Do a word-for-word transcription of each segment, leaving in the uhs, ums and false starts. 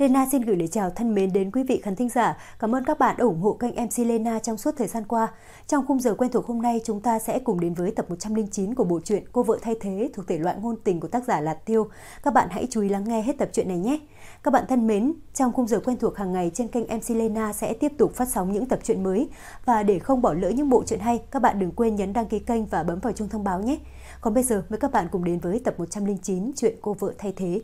Lena xin gửi lời chào thân mến đến quý vị khán thính giả. Cảm ơn các bạn đã ủng hộ kênh em xê Lena trong suốt thời gian qua. Trong khung giờ quen thuộc hôm nay, chúng ta sẽ cùng đến với tập một trăm lẻ chín của bộ truyện Cô vợ thay thế thuộc thể loại ngôn tình của tác giả Lạt Tiêu. Các bạn hãy chú ý lắng nghe hết tập truyện này nhé. Các bạn thân mến, trong khung giờ quen thuộc hàng ngày trên kênh em xê Lena sẽ tiếp tục phát sóng những tập truyện mới. Và để không bỏ lỡ những bộ truyện hay, các bạn đừng quên nhấn đăng ký kênh và bấm vào chuông thông báo nhé. Còn bây giờ, mời các bạn cùng đến với tập một trăm lẻ chín chuyện Cô vợ thay thế.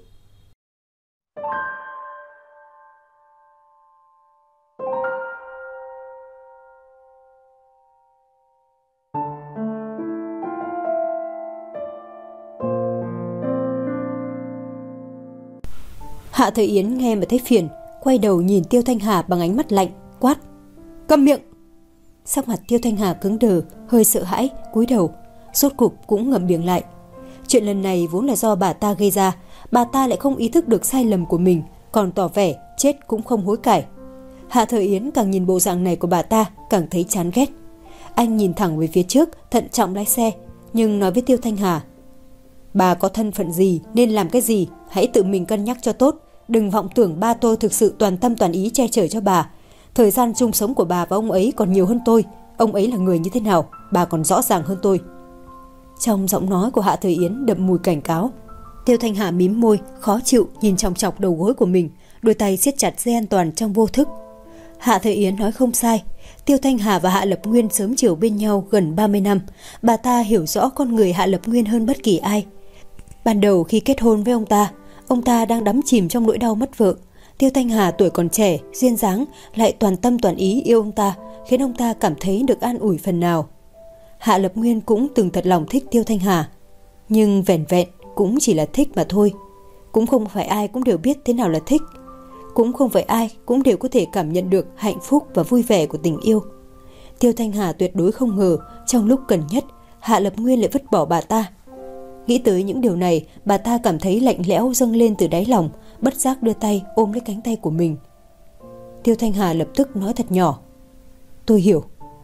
Hạ Thời Yến nghe mà thấy phiền, quay đầu nhìn Tiêu Thanh Hà bằng ánh mắt lạnh, quát: "Câm miệng!" Sắc mặt Tiêu Thanh Hà cứng đờ, hơi sợ hãi, cúi đầu, rốt cục cũng ngậm miệng lại. Chuyện lần này vốn là do bà ta gây ra, bà ta lại không ý thức được sai lầm của mình, còn tỏ vẻ chết cũng không hối cải. Hạ Thời Yến càng nhìn bộ dạng này của bà ta, càng thấy chán ghét. Anh nhìn thẳng về phía trước, thận trọng lái xe, nhưng nói với Tiêu Thanh Hà: "Bà có thân phận gì, nên làm cái gì, hãy tự mình cân nhắc cho tốt. Đừng vọng tưởng ba tôi thực sự toàn tâm toàn ý che chở cho bà. Thời gian chung sống của bà và ông ấy còn nhiều hơn tôi. Ông ấy là người như thế nào, bà còn rõ ràng hơn tôi." Trong giọng nói của Hạ Thời Yến đậm mùi cảnh cáo. Tiêu Thanh Hà mím môi, khó chịu nhìn chòng chọc đầu gối của mình, đôi tay siết chặt dây an toàn trong vô thức. Hạ Thời Yến nói không sai. Tiêu Thanh Hà và Hạ Lập Nguyên sớm chiều bên nhau gần ba mươi năm. Bà ta hiểu rõ con người Hạ Lập Nguyên hơn bất kỳ ai. Ban đầu khi kết hôn với ông ta, ông ta đang đắm chìm trong nỗi đau mất vợ. Tiêu Thanh Hà tuổi còn trẻ, duyên dáng, lại toàn tâm toàn ý yêu ông ta, khiến ông ta cảm thấy được an ủi phần nào. Hạ Lập Nguyên cũng từng thật lòng thích Tiêu Thanh Hà, nhưng vẻn vẹn cũng chỉ là thích mà thôi. Cũng không phải ai cũng đều biết thế nào là thích. Cũng không phải ai cũng đều có thể cảm nhận được hạnh phúc và vui vẻ của tình yêu. Tiêu Thanh Hà tuyệt đối không ngờ, trong lúc cần nhất, Hạ Lập Nguyên lại vứt bỏ bà ta. Nghĩ tới những điều này, bà ta cảm thấy lạnh lẽo dâng lên từ đáy lòng, bất giác đưa tay ôm lấy cánh tay của mình. Tiêu Thanh Hà lập tức nói thật nhỏ: "Tôi hiểu."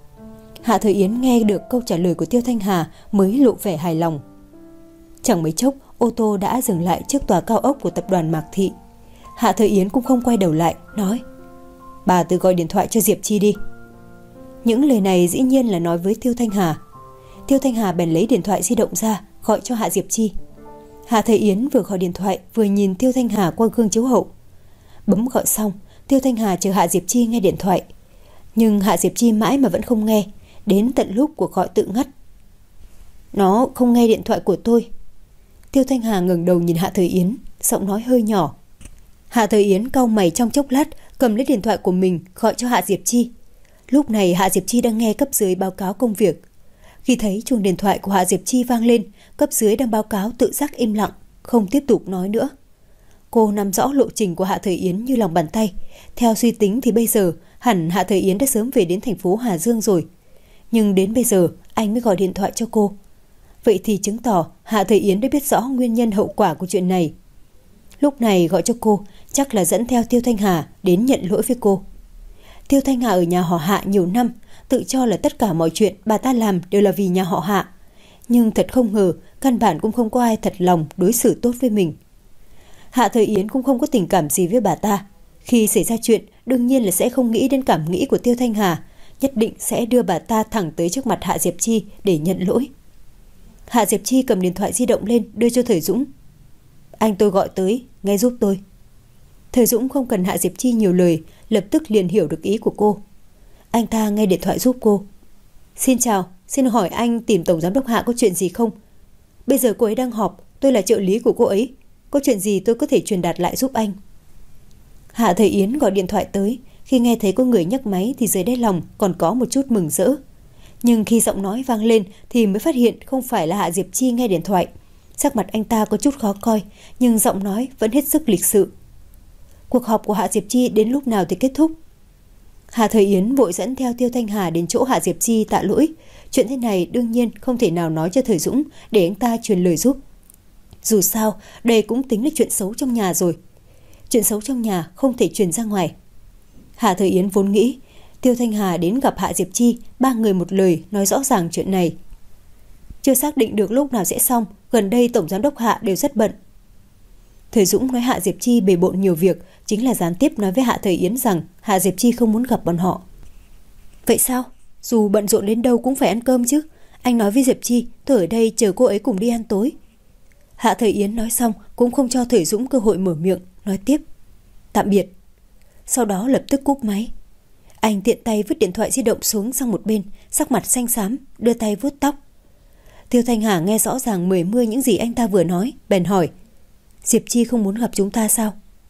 Hạ Thời Yến nghe được câu trả lời của Tiêu Thanh Hà mới lộ vẻ hài lòng. Chẳng mấy chốc, ô tô đã dừng lại trước tòa cao ốc của tập đoàn Mạc Thị. Hạ Thời Yến cũng không quay đầu lại, nói: "Bà tự gọi điện thoại cho Diệp Chi đi." Những lời này dĩ nhiên là nói với Tiêu Thanh Hà. Tiêu Thanh Hà bèn lấy điện thoại di động ra, gọi cho Hạ Diệp Chi. Hạ Thời Yến vừa gọi điện thoại vừa nhìn Tiêu Thanh Hà qua gương chiếu hậu. Bấm gọi xong, Tiêu Thanh Hà chờ Hạ Diệp Chi nghe điện thoại. Nhưng Hạ Diệp Chi mãi mà vẫn không nghe, đến tận lúc cuộc gọi tự ngắt. "Nó không nghe điện thoại của tôi." Tiêu Thanh Hà ngẩng đầu nhìn Hạ Thời Yến, giọng nói hơi nhỏ. Hạ Thời Yến cau mày trong chốc lát, cầm lấy điện thoại của mình gọi cho Hạ Diệp Chi. Lúc này Hạ Diệp Chi đang nghe cấp dưới báo cáo công việc. Khi thấy chuông điện thoại của Hạ Diệp Chi vang lên, cấp dưới đang báo cáo tự giác im lặng, không tiếp tục nói nữa. Cô nắm rõ lộ trình của Hạ Thời Yến như lòng bàn tay. Theo suy tính thì bây giờ hẳn Hạ Thời Yến đã sớm về đến thành phố Hà Dương rồi. Nhưng đến bây giờ anh mới gọi điện thoại cho cô. Vậy thì chứng tỏ Hạ Thời Yến đã biết rõ nguyên nhân hậu quả của chuyện này. Lúc này gọi cho cô chắc là dẫn theo Tiêu Thanh Hà đến nhận lỗi với cô. Tiêu Thanh Hà ở nhà họ Hạ nhiều năm, tự cho là tất cả mọi chuyện bà ta làm đều là vì nhà họ Hạ. Nhưng thật không ngờ, căn bản cũng không có ai thật lòng đối xử tốt với mình. Hạ Thời Yến cũng không có tình cảm gì với bà ta. Khi xảy ra chuyện, đương nhiên là sẽ không nghĩ đến cảm nghĩ của Tiêu Thanh Hà, nhất định sẽ đưa bà ta thẳng tới trước mặt Hạ Diệp Chi để nhận lỗi. Hạ Diệp Chi cầm điện thoại di động lên đưa cho Thời Dũng. "Anh tôi gọi tới, nghe giúp tôi." Thời Dũng không cần Hạ Diệp Chi nhiều lời, lập tức liền hiểu được ý của cô. Anh ta nghe điện thoại giúp cô. "Xin chào, xin hỏi anh tìm Tổng Giám đốc Hạ có chuyện gì không? Bây giờ cô ấy đang họp, tôi là trợ lý của cô ấy. Có chuyện gì tôi có thể truyền đạt lại giúp anh." Hạ Thời Yến gọi điện thoại tới. Khi nghe thấy có người nhấc máy thì dưới đáy lòng còn có một chút mừng rỡ. Nhưng khi giọng nói vang lên thì mới phát hiện không phải là Hạ Diệp Chi nghe điện thoại. Sắc mặt anh ta có chút khó coi, nhưng giọng nói vẫn hết sức lịch sự. "Cuộc họp của Hạ Diệp Chi đến lúc nào thì kết thúc?" Hạ Thời Yến vội dẫn theo Tiêu Thanh Hà đến chỗ Hạ Diệp Chi tạ lỗi. Chuyện thế này đương nhiên không thể nào nói cho Thời Dũng để anh ta truyền lời giúp. Dù sao, đây cũng tính là chuyện xấu trong nhà rồi. Chuyện xấu trong nhà không thể truyền ra ngoài. Hạ Thời Yến vốn nghĩ Tiêu Thanh Hà đến gặp Hạ Diệp Chi, ba người một lời nói rõ ràng chuyện này. Chưa xác định được lúc nào sẽ xong, gần đây Tổng Giám đốc Hạ đều rất bận. Thời Dũng nói Hạ Diệp Chi bề bộn nhiều việc, chính là gián tiếp nói với Hạ Thời Yến rằng Hạ Diệp Chi không muốn gặp bọn họ. Vậy sao? Dù bận rộn đến đâu cũng phải ăn cơm chứ. Anh nói với Diệp Chi, tôi ở đây chờ cô ấy cùng đi ăn tối. Hạ Thời Yến nói xong cũng không cho Thời Dũng cơ hội mở miệng, nói tiếp. Tạm biệt. Sau đó lập tức cúp máy. Anh tiện tay vứt điện thoại di động xuống sang một bên, sắc mặt xanh xám, đưa tay vuốt tóc. Tiêu Thanh Hà nghe rõ ràng mười mươi những gì anh ta vừa nói, bèn hỏi. Diệp Chi không muốn gặp chúng ta sao?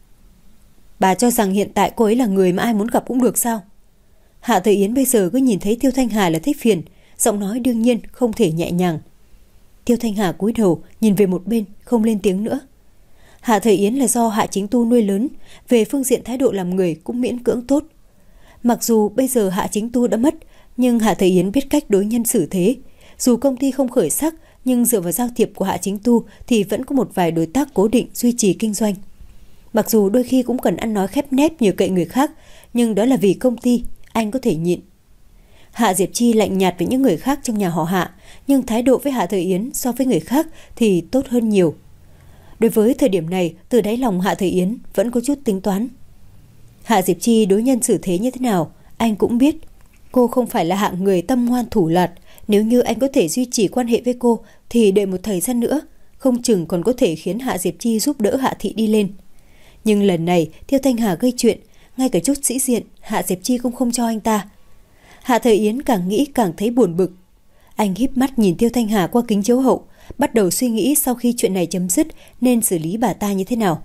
Bà cho rằng hiện tại cô ấy là người mà ai muốn gặp cũng được sao? Hạ Thời Yến bây giờ cứ nhìn thấy Tiêu Thanh Hà là thấy phiền, giọng nói đương nhiên không thể nhẹ nhàng. Tiêu Thanh Hà cúi đầu nhìn về một bên, không lên tiếng nữa. Hạ Thời Yến là do Hạ Chính Tu nuôi lớn, về phương diện thái độ làm người cũng miễn cưỡng tốt. Mặc dù bây giờ Hạ Chính Tu đã mất, nhưng Hạ Thời Yến biết cách đối nhân xử thế. Dù công ty không khởi sắc, nhưng dựa vào giao thiệp của Hạ Chính Tu thì vẫn có một vài đối tác cố định duy trì kinh doanh. Mặc dù đôi khi cũng cần ăn nói khép nép nhờ cậy người khác, nhưng đó là vì công ty, anh có thể nhịn. Hạ Diệp Chi lạnh nhạt với những người khác trong nhà họ Hạ, nhưng thái độ với Hạ Thời Yến so với người khác thì tốt hơn nhiều. Đối với thời điểm này, từ đáy lòng Hạ Thời Yến vẫn có chút tính toán. Hạ Diệp Chi đối nhân xử thế như thế nào, anh cũng biết. Cô không phải là hạng người tâm ngoan thủ lạt. Nếu như anh có thể duy trì quan hệ với cô thì đợi một thời gian nữa, không chừng còn có thể khiến Hạ Diệp Chi giúp đỡ Hạ Thị đi lên. Nhưng lần này Tiêu Thanh Hà gây chuyện, ngay cả chút sĩ diện Hạ Diệp Chi cũng không cho anh ta. Hạ Thời Yến càng nghĩ càng thấy buồn bực. Anh híp mắt nhìn Tiêu Thanh Hà qua kính chiếu hậu, bắt đầu suy nghĩ sau khi chuyện này chấm dứt nên xử lý bà ta như thế nào.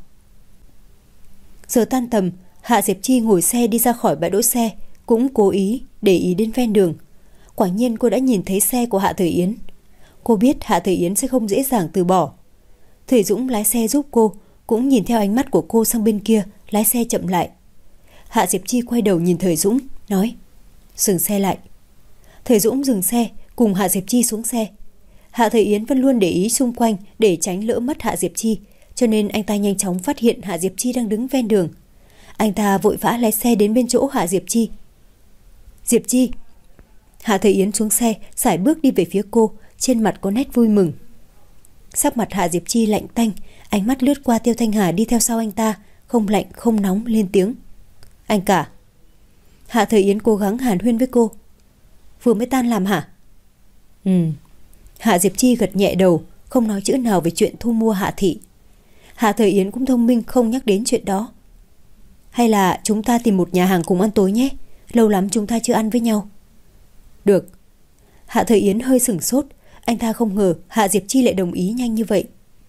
Giờ tan tầm, Hạ Diệp Chi ngồi xe đi ra khỏi bãi đỗ xe, cũng cố ý để ý đến ven đường. Quả nhiên cô đã nhìn thấy xe của Hạ Thời Yến. Cô biết Hạ Thời Yến sẽ không dễ dàng từ bỏ. Thời Dũng lái xe giúp cô, cũng nhìn theo ánh mắt của cô sang bên kia, lái xe chậm lại. Hạ Diệp Chi quay đầu nhìn Thời Dũng, nói: dừng xe lại. Thời Dũng dừng xe, cùng Hạ Diệp Chi xuống xe. Hạ Thời Yến vẫn luôn để ý xung quanh để tránh lỡ mất Hạ Diệp Chi, cho nên anh ta nhanh chóng phát hiện Hạ Diệp Chi đang đứng ven đường. Anh ta vội vã lái xe đến bên chỗ Hạ Diệp Chi. Diệp Chi. Hạ Thời Yến xuống xe, sải bước đi về phía cô, trên mặt có nét vui mừng. Sắc mặt Hạ Diệp Chi lạnh tanh, ánh mắt lướt qua Tiêu Thanh Hà đi theo sau anh ta, không lạnh không nóng lên tiếng. Anh cả. Hạ Thời Yến cố gắng hàn huyên với cô. Vừa mới tan làm hả? Ừ. Hạ Diệp Chi gật nhẹ đầu, không nói chữ nào về chuyện thu mua Hạ Thị. Hạ Thời Yến cũng thông minh không nhắc đến chuyện đó. Hay là chúng ta tìm một nhà hàng cùng ăn tối nhé, lâu lắm chúng ta chưa ăn với nhau. Được. Hạ Thời Yến hơi sửng sốt, anh ta không ngờ Hạ Diệp Chi lại đồng ý nhanh như vậy.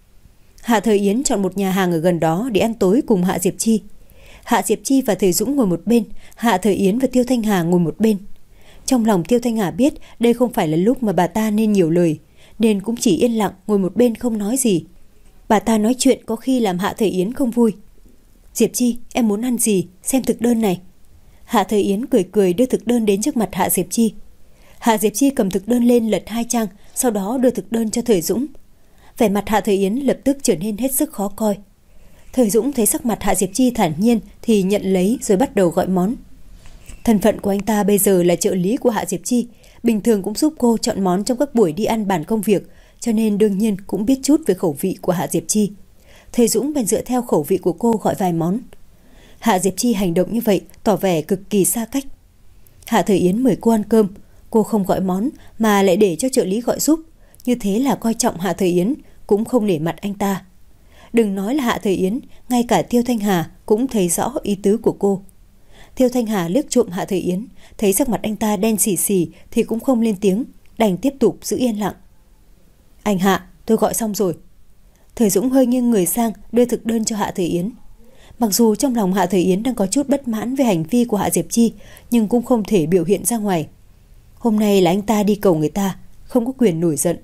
Hạ Thời Yến chọn một nhà hàng ở gần đó để ăn tối cùng Hạ Diệp Chi. Hạ Diệp Chi và Thời Dũng ngồi một bên, Hạ Thời Yến và Tiêu Thanh Hà ngồi một bên. Trong lòng Tiêu Thanh Hà biết đây không phải là lúc mà bà ta nên nhiều lời, nên cũng chỉ yên lặng ngồi một bên không nói gì. Bà ta nói chuyện có khi làm Hạ Thời Yến không vui. Diệp Chi, em muốn ăn gì? Xem thực đơn này. Hạ Thời Yến cười cười đưa thực đơn đến trước mặt Hạ Diệp Chi. Hạ Diệp Chi cầm thực đơn lên lật hai trang, sau đó đưa thực đơn cho Thời Dũng. Vẻ mặt Hạ Thời Yến lập tức trở nên hết sức khó coi. Thời Dũng thấy sắc mặt Hạ Diệp Chi thản nhiên thì nhận lấy rồi bắt đầu gọi món. Thân phận của anh ta bây giờ là trợ lý của Hạ Diệp Chi, bình thường cũng giúp cô chọn món trong các buổi đi ăn bàn công việc, cho nên đương nhiên cũng biết chút về khẩu vị của Hạ Diệp Chi. Thời Dũng bèn dựa theo khẩu vị của cô gọi vài món. Hạ Diệp Chi hành động như vậy tỏ vẻ cực kỳ xa cách. Hạ Thời Yến mời cô ăn cơm, cô không gọi món mà lại để cho trợ lý gọi giúp, như thế là coi trọng Hạ Thời Yến, cũng không nể mặt anh ta. Đừng nói là Hạ Thời Yến, ngay cả Tiêu Thanh Hà cũng thấy rõ ý tứ của cô. Tiêu Thanh Hà liếc trộm Hạ Thời Yến, thấy sắc mặt anh ta đen xì xì thì cũng không lên tiếng, đành tiếp tục giữ yên lặng. Anh Hạ, tôi gọi xong rồi. Thời Dũng hơi nghiêng người sang đưa thực đơn cho Hạ Thời Yến. Mặc dù trong lòng Hạ Thời Yến đang có chút bất mãn về hành vi của Hạ Diệp Chi, nhưng cũng không thể biểu hiện ra ngoài. Hôm nay là anh ta đi cầu người ta, không có quyền nổi giận.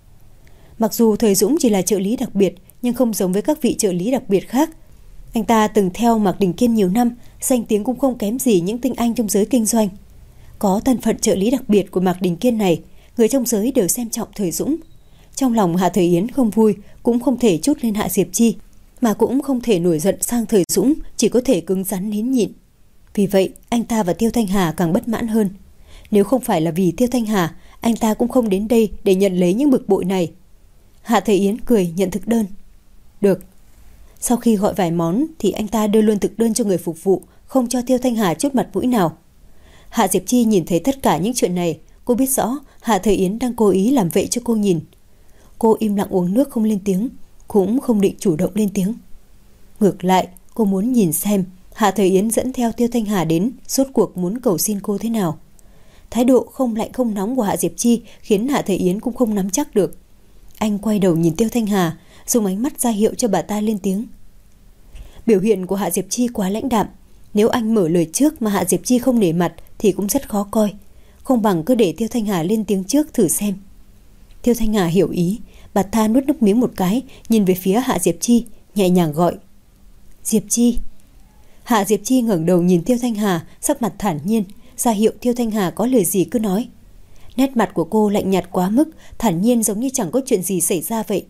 Mặc dù Thời Dũng chỉ là trợ lý đặc biệt, nhưng không giống với các vị trợ lý đặc biệt khác. Anh ta từng theo Mạc Đình Kiên nhiều năm, danh tiếng cũng không kém gì những tinh anh trong giới kinh doanh. Có thân phận trợ lý đặc biệt của Mạc Đình Kiên này, người trong giới đều xem trọng Thời Dũng. Trong lòng Hạ Thời Yến không vui, cũng không thể trút lên Hạ Diệp Chi, mà cũng không thể nổi giận sang Thời Dũng, chỉ có thể cứng rắn nín nhịn. Vì vậy, anh ta và Tiêu Thanh Hà càng bất mãn hơn. Nếu không phải là vì Tiêu Thanh Hà, anh ta cũng không đến đây để nhận lấy những bực bội này. Hạ Thời Yến cười nhận thực đơn. Được. Sau khi gọi vài món thì anh ta đưa luôn thực đơn cho người phục vụ, không cho Tiêu Thanh Hà chút mặt mũi nào. Hạ Diệp Chi nhìn thấy tất cả những chuyện này, cô biết rõ Hạ Thời Yến đang cố ý làm vậy cho cô nhìn. Cô im lặng uống nước không lên tiếng, cũng không định chủ động lên tiếng. Ngược lại, cô muốn nhìn xem Hạ Thời Yến dẫn theo Tiêu Thanh Hà đến rốt cuộc muốn cầu xin cô thế nào. Thái độ không lạnh không nóng của Hạ Diệp Chi khiến Hạ Thời Yến cũng không nắm chắc được. Anh quay đầu nhìn Tiêu Thanh Hà, dùng ánh mắt ra hiệu cho bà ta lên tiếng. Biểu hiện của Hạ Diệp Chi quá lãnh đạm, nếu anh mở lời trước mà Hạ Diệp Chi không nể mặt thì cũng rất khó coi. Không bằng cứ để Tiêu Thanh Hà lên tiếng trước thử xem. Tiêu Thanh Hà hiểu ý, bà ta nuốt nước miếng một cái, nhìn về phía Hạ Diệp Chi, nhẹ nhàng gọi. Diệp Chi. Hạ Diệp Chi ngẩng đầu nhìn Tiêu Thanh Hà, sắc mặt thản nhiên, ra hiệu Tiêu Thanh Hà có lời gì cứ nói. Nét mặt của cô lạnh nhạt quá mức, thản nhiên giống như chẳng có chuyện gì xảy ra vậy.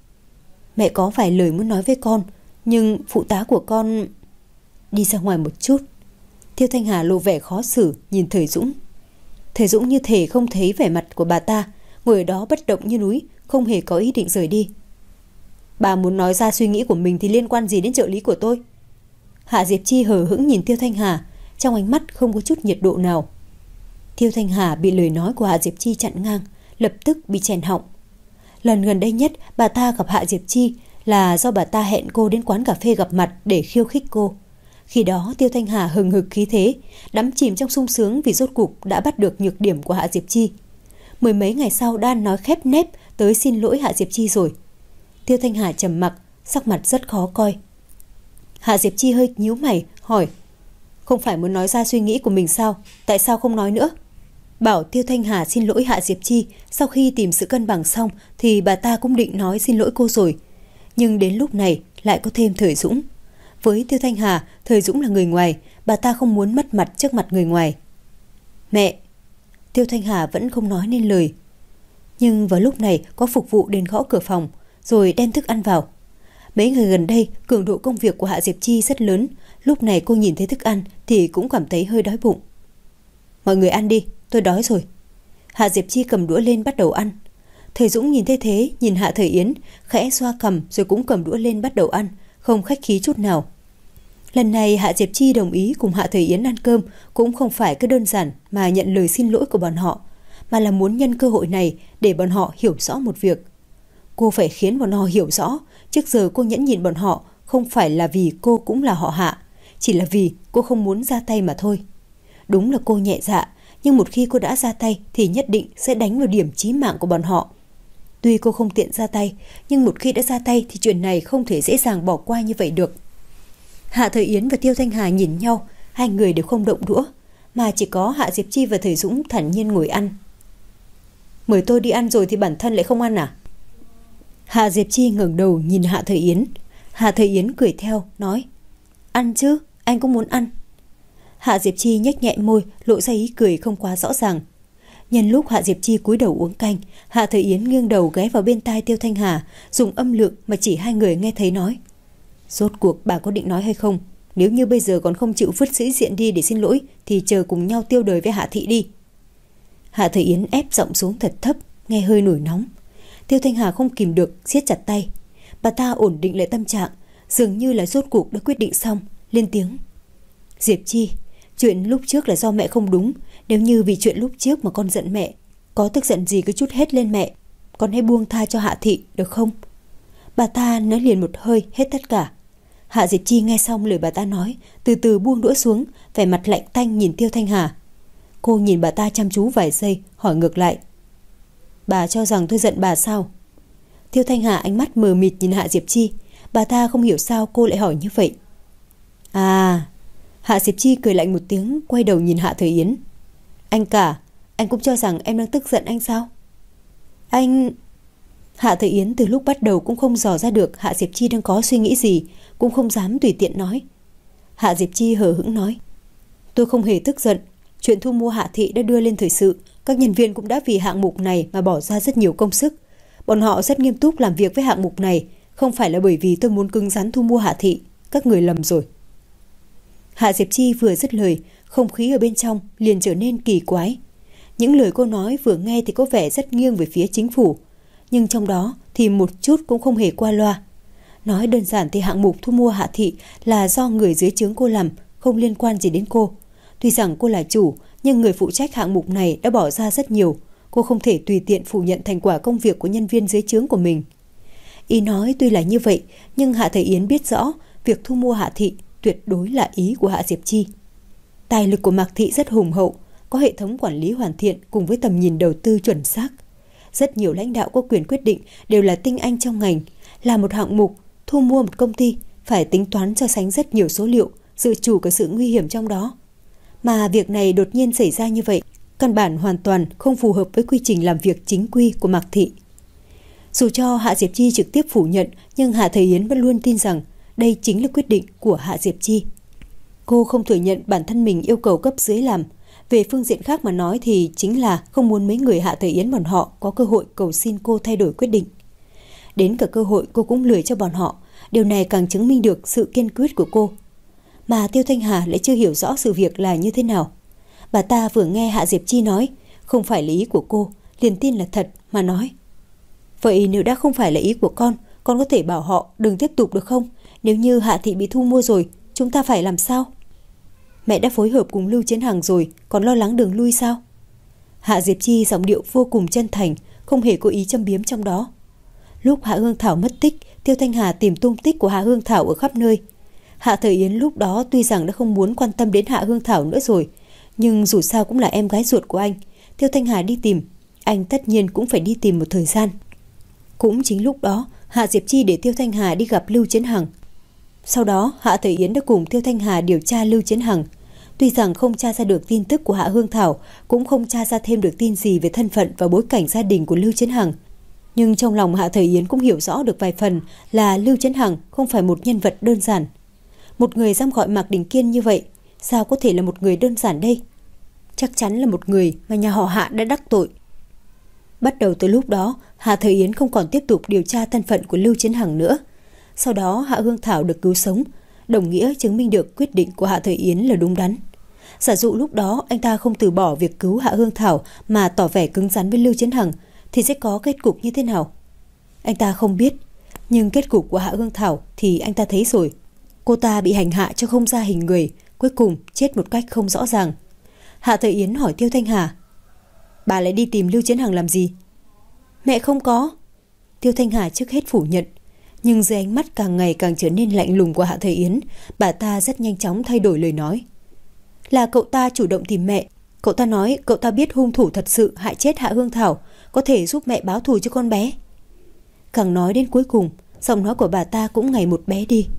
Mẹ có vài lời muốn nói với con, nhưng phụ tá của con... Đi ra ngoài một chút. Tiêu Thanh Hà lộ vẻ khó xử nhìn Thời Dũng. Thời Dũng như thể không thấy vẻ mặt của bà ta, ngồi ở đó bất động như núi, không hề có ý định rời đi. Bà muốn nói ra suy nghĩ của mình thì liên quan gì đến trợ lý của tôi? Hạ Diệp Chi hờ hững nhìn Tiêu Thanh Hà, trong ánh mắt không có chút nhiệt độ nào. Tiêu Thanh Hà bị lời nói của Hạ Diệp Chi chặn ngang, lập tức bị chèn họng. Lần gần đây nhất bà ta gặp Hạ Diệp Chi là do bà ta hẹn cô đến quán cà phê gặp mặt để khiêu khích cô. Khi đó Tiêu Thanh Hà hừng hực khí thế, đắm chìm trong sung sướng vì rốt cục đã bắt được nhược điểm của Hạ Diệp Chi. Mười mấy ngày sau đã nói khép nép tới xin lỗi Hạ Diệp Chi rồi. Tiêu Thanh Hà trầm mặc, sắc mặt rất khó coi. Hạ Diệp Chi hơi nhíu mày, hỏi. Không phải muốn nói ra suy nghĩ của mình sao? Tại sao không nói nữa? Bảo Tiêu Thanh Hà xin lỗi Hạ Diệp Chi, sau khi tìm sự cân bằng xong thì bà ta cũng định nói xin lỗi cô rồi. Nhưng đến lúc này lại có thêm Thời Dũng. Với Tiêu Thanh Hà, Thời Dũng là người ngoài, bà ta không muốn mất mặt trước mặt người ngoài. Mẹ! Tiêu Thanh Hà vẫn không nói nên lời. Nhưng vào lúc này có phục vụ đến gõ cửa phòng, rồi đem thức ăn vào. Mấy ngày gần đây, cường độ công việc của Hạ Diệp Chi rất lớn. Lúc này cô nhìn thấy thức ăn thì cũng cảm thấy hơi đói bụng. Mọi người ăn đi, tôi đói rồi. Hạ Diệp Chi cầm đũa lên bắt đầu ăn. Thời Dũng nhìn thấy thế, nhìn Hạ Thời Yến, khẽ xoa cằm rồi cũng cầm đũa lên bắt đầu ăn, không khách khí chút nào. Lần này Hạ Diệp Chi đồng ý cùng Hạ Thời Yến ăn cơm cũng không phải cứ đơn giản mà nhận lời xin lỗi của bọn họ, mà là muốn nhân cơ hội này để bọn họ hiểu rõ một việc. Cô phải khiến bọn họ hiểu rõ, trước giờ cô nhẫn nhịn bọn họ không phải là vì cô cũng là họ Hạ, chỉ là vì cô không muốn ra tay mà thôi. Đúng là cô nhẹ dạ, nhưng một khi cô đã ra tay thì nhất định sẽ đánh vào điểm chí mạng của bọn họ. Tuy cô không tiện ra tay, nhưng một khi đã ra tay thì chuyện này không thể dễ dàng bỏ qua như vậy được. Hạ Thời Yến và Tiêu Thanh Hà nhìn nhau, hai người đều không động đũa, mà chỉ có Hạ Diệp Chi và Thời Dũng thản nhiên ngồi ăn. Mời tôi đi ăn rồi thì bản thân lại không ăn à? Hạ Diệp Chi ngẩng đầu nhìn Hạ Thời Yến. Hạ Thời Yến cười theo, nói. Ăn chứ, anh cũng muốn ăn. Hạ Diệp Chi nhếch nhẹ môi, lộ ra ý cười không quá rõ ràng. Nhân lúc Hạ Diệp Chi cúi đầu uống canh, Hạ Thời Yến nghiêng đầu ghé vào bên tai Tiêu Thanh Hà, dùng âm lượng mà chỉ hai người nghe thấy nói. Rốt cuộc bà có định nói hay không? Nếu như bây giờ còn không chịu vứt sĩ diện đi để xin lỗi thì chờ cùng nhau tiêu đời với Hạ thị đi. Hạ Thời Yến ép giọng xuống thật thấp, nghe hơi nổi nóng. Tiêu Thanh Hà không kìm được, siết chặt tay. Bà ta ổn định lại tâm trạng, dường như là rốt cuộc đã quyết định xong, lên tiếng. Diệp Chi, chuyện lúc trước là do mẹ không đúng. Nếu như vì chuyện lúc trước mà con giận mẹ, có tức giận gì cứ chút hết lên mẹ, con hãy buông tha cho Hạ thị được không? Bà ta nói liền một hơi hết tất cả. Hạ Diệp Chi nghe xong lời bà ta nói, từ từ buông đũa xuống, vẻ mặt lạnh tanh nhìn Tiêu Thanh Hà. Cô nhìn bà ta chăm chú vài giây, hỏi ngược lại. Bà cho rằng tôi giận bà sao? Tiêu Thanh Hà ánh mắt mờ mịt nhìn Hạ Diệp Chi. Bà ta không hiểu sao cô lại hỏi như vậy. À... Hạ Diệp Chi cười lạnh một tiếng, quay đầu nhìn Hạ Thời Yến. Anh cả, anh cũng cho rằng em đang tức giận anh sao? Anh... Hạ Thời Yến từ lúc bắt đầu cũng không dò ra được Hạ Diệp Chi đang có suy nghĩ gì, cũng không dám tùy tiện nói. Hạ Diệp Chi hờ hững nói. Tôi không hề tức giận. Chuyện thu mua Hạ thị đã đưa lên thời sự, các nhân viên cũng đã vì hạng mục này mà bỏ ra rất nhiều công sức. Bọn họ rất nghiêm túc làm việc với hạng mục này, không phải là bởi vì tôi muốn cứng rắn thu mua Hạ thị. Các người lầm rồi. Hạ Diệp Chi vừa dứt lời, không khí ở bên trong liền trở nên kỳ quái. Những lời cô nói vừa nghe thì có vẻ rất nghiêng về phía chính phủ, nhưng trong đó thì một chút cũng không hề qua loa. Nói đơn giản thì hạng mục thu mua Hạ Thị là do người dưới trướng cô làm, không liên quan gì đến cô. Tuy rằng cô là chủ, nhưng người phụ trách hạng mục này đã bỏ ra rất nhiều. Cô không thể tùy tiện phủ nhận thành quả công việc của nhân viên dưới trướng của mình. Ý nói tuy là như vậy, nhưng Hạ Thời Yến biết rõ việc thu mua Hạ Thị tuyệt đối là ý của Hạ Diệp Chi. Tài lực của Mạc Thị rất hùng hậu, có hệ thống quản lý hoàn thiện cùng với tầm nhìn đầu tư chuẩn xác. Rất nhiều lãnh đạo có quyền quyết định đều là tinh anh trong ngành. Là một hạng mục, thu mua một công ty phải tính toán so sánh rất nhiều số liệu, dự trù cả sự nguy hiểm trong đó. Mà việc này đột nhiên xảy ra như vậy, căn bản hoàn toàn không phù hợp với quy trình làm việc chính quy của Mạc Thị. Dù cho Hạ Diệp Chi trực tiếp phủ nhận, nhưng Hạ Thời Yến vẫn luôn tin rằng đây chính là quyết định của Hạ Diệp Chi. Cô không thừa nhận bản thân mình yêu cầu cấp dưới làm. Về phương diện khác mà nói thì chính là không muốn mấy người Hạ Thời Yến bọn họ có cơ hội cầu xin cô thay đổi quyết định. Đến cả cơ hội cô cũng lười cho bọn họ. Điều này càng chứng minh được sự kiên quyết của cô. Mà Tiêu Thanh Hà lại chưa hiểu rõ sự việc là như thế nào. Bà ta vừa nghe Hạ Diệp Chi nói không phải là ý của cô, liền tin là thật mà nói: vậy nếu đã không phải là ý của con, con có thể bảo họ đừng tiếp tục được không? Nếu như Hạ Thị bị thu mua rồi, chúng ta phải làm sao? Mẹ đã phối hợp cùng Lưu Chiến Hằng rồi, còn lo lắng đường lui sao? Hạ Diệp Chi giọng điệu vô cùng chân thành, không hề có ý châm biếm trong đó. Lúc Hạ Hương Thảo mất tích, Tiêu Thanh Hà tìm tung tích của Hạ Hương Thảo ở khắp nơi. Hạ Thời Yến lúc đó tuy rằng đã không muốn quan tâm đến Hạ Hương Thảo nữa rồi, nhưng dù sao cũng là em gái ruột của anh. Tiêu Thanh Hà đi tìm, anh tất nhiên cũng phải đi tìm một thời gian. Cũng chính lúc đó, Hạ Diệp Chi để Tiêu Thanh Hà đi gặp Lưu Chiến Hằng. Sau đó, Hạ Thời Yến đã cùng Tiêu Thanh Hà điều tra Lưu Chiến Hằng. Tuy rằng không tra ra được tin tức của Hạ Hương Thảo, cũng không tra ra thêm được tin gì về thân phận và bối cảnh gia đình của Lưu Chiến Hằng. Nhưng trong lòng Hạ Thời Yến cũng hiểu rõ được vài phần là Lưu Chiến Hằng không phải một nhân vật đơn giản. Một người dám gọi Mạc Đình Kiên như vậy, sao có thể là một người đơn giản đây? Chắc chắn là một người mà nhà họ Hạ đã đắc tội. Bắt đầu từ lúc đó, Hạ Thời Yến không còn tiếp tục điều tra thân phận của Lưu Chiến Hằng nữa. Sau đó Hạ Hương Thảo được cứu sống, đồng nghĩa chứng minh được quyết định của Hạ Thời Yến là đúng đắn. Giả dụ lúc đó anh ta không từ bỏ việc cứu Hạ Hương Thảo mà tỏ vẻ cứng rắn với Lưu Chiến Hằng, thì sẽ có kết cục như thế nào? Anh ta không biết, nhưng kết cục của Hạ Hương Thảo thì anh ta thấy rồi. Cô ta bị hành hạ cho không ra hình người, cuối cùng chết một cách không rõ ràng. Hạ Thời Yến hỏi Tiêu Thanh Hà: bà lại đi tìm Lưu Chiến Hằng làm gì? Mẹ không có. Tiêu Thanh Hà trước hết phủ nhận, nhưng dưới ánh mắt càng ngày càng trở nên lạnh lùng của Hạ Thời Yến, bà ta rất nhanh chóng thay đổi lời nói. Là cậu ta chủ động tìm mẹ. Cậu ta nói cậu ta biết hung thủ thật sự hại chết Hạ Hương Thảo, có thể giúp mẹ báo thù cho con bé. Càng nói đến cuối cùng, giọng nói của bà ta cũng ngày một bé đi.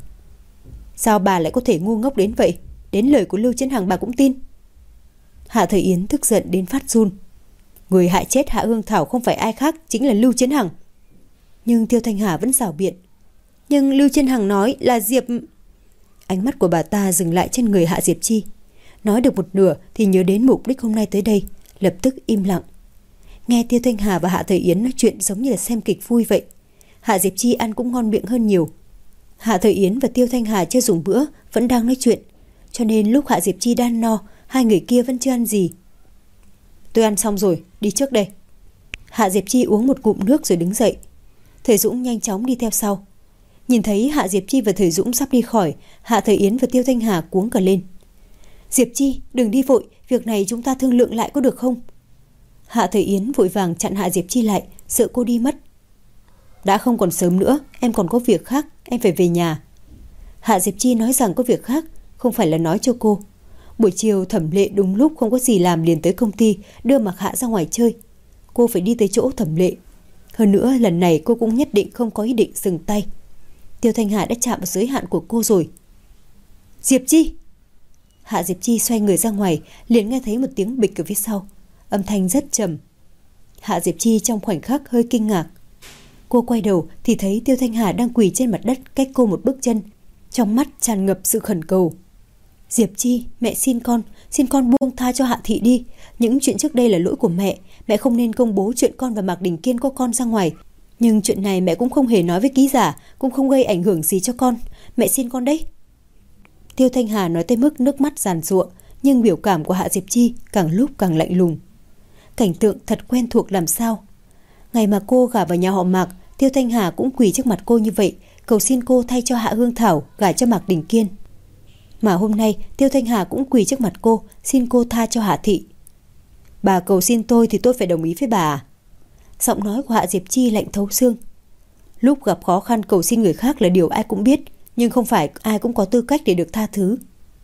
Sao bà lại có thể ngu ngốc đến vậy? Đến lời của Lưu Chiến Hằng bà cũng tin? Hạ Thời Yến tức giận đến phát run. Người hại chết Hạ Hương Thảo không phải ai khác, chính là Lưu Chiến Hằng. Nhưng Tiêu Thanh Hà vẫn rảo biện. Nhưng Lưu Chiến Hằng nói là Diệp... Ánh mắt của bà ta dừng lại trên người Hạ Diệp Chi. Nói được một nửa thì nhớ đến mục đích hôm nay tới đây, lập tức im lặng. Nghe Tiêu Thanh Hà và Hạ Thời Yến nói chuyện giống như là xem kịch vui vậy. Hạ Diệp Chi ăn cũng ngon miệng hơn nhiều. Hạ Thời Yến và Tiêu Thanh Hà chưa dùng bữa, vẫn đang nói chuyện, cho nên lúc Hạ Diệp Chi đang no, hai người kia vẫn chưa ăn gì. Tôi ăn xong rồi, đi trước đây. Hạ Diệp Chi uống một cụm nước rồi đứng dậy. Thời Dũng nhanh chóng đi theo sau. Nhìn thấy Hạ Diệp Chi và Thời Dũng sắp đi khỏi, Hạ Thời Yến và Tiêu Thanh Hà cuống cả lên. Diệp Chi, đừng đi vội, việc này chúng ta thương lượng lại có được không? Hạ Thời Yến vội vàng chặn Hạ Diệp Chi lại, sợ cô đi mất. Đã không còn sớm nữa, em còn có việc khác, em phải về nhà. Hạ Diệp Chi nói rằng có việc khác, không phải là nói cho cô. Buổi chiều Thẩm Lệ đúng lúc không có gì làm liền tới công ty, đưa Mạc Hạ ra ngoài chơi. Cô phải đi tới chỗ Thẩm Lệ. Hơn nữa lần này cô cũng nhất định không có ý định dừng tay. Tiêu Thanh Hà đã chạm vào giới hạn của cô rồi. Diệp Chi! Hạ Diệp Chi xoay người ra ngoài, liền nghe thấy một tiếng bịch ở phía sau. Âm thanh rất trầm. Hạ Diệp Chi trong khoảnh khắc hơi kinh ngạc. Cô quay đầu thì thấy Tiêu Thanh Hà đang quỳ trên mặt đất cách cô một bước chân, trong mắt tràn ngập sự khẩn cầu. Diệp Chi, mẹ xin con, xin con buông tha cho Hạ Thị đi. Những chuyện trước đây là lỗi của mẹ, mẹ không nên công bố chuyện con và Mạc Đình Kiên có con ra ngoài. Nhưng chuyện này mẹ cũng không hề nói với ký giả, cũng không gây ảnh hưởng gì cho con. Mẹ xin con đấy. Tiêu Thanh Hà nói tới mức nước mắt giàn giụa, nhưng biểu cảm của Hạ Diệp Chi càng lúc càng lạnh lùng. Cảnh tượng thật quen thuộc làm sao. Ngày mà cô gả vào nhà họ Mạc, Tiêu Thanh Hà cũng quỳ trước mặt cô như vậy, cầu xin cô thay cho Hạ Hương Thảo gả cho Mạc Đình Kiên. Mà hôm nay Tiêu Thanh Hà cũng quỳ trước mặt cô, xin cô tha cho Hạ thị. Bà cầu xin tôi thì tôi phải đồng ý với bà à? Giọng nói của Hạ Diệp Chi lạnh thấu xương. Lúc gặp khó khăn cầu xin người khác là điều ai cũng biết, nhưng không phải ai cũng có tư cách để được tha thứ.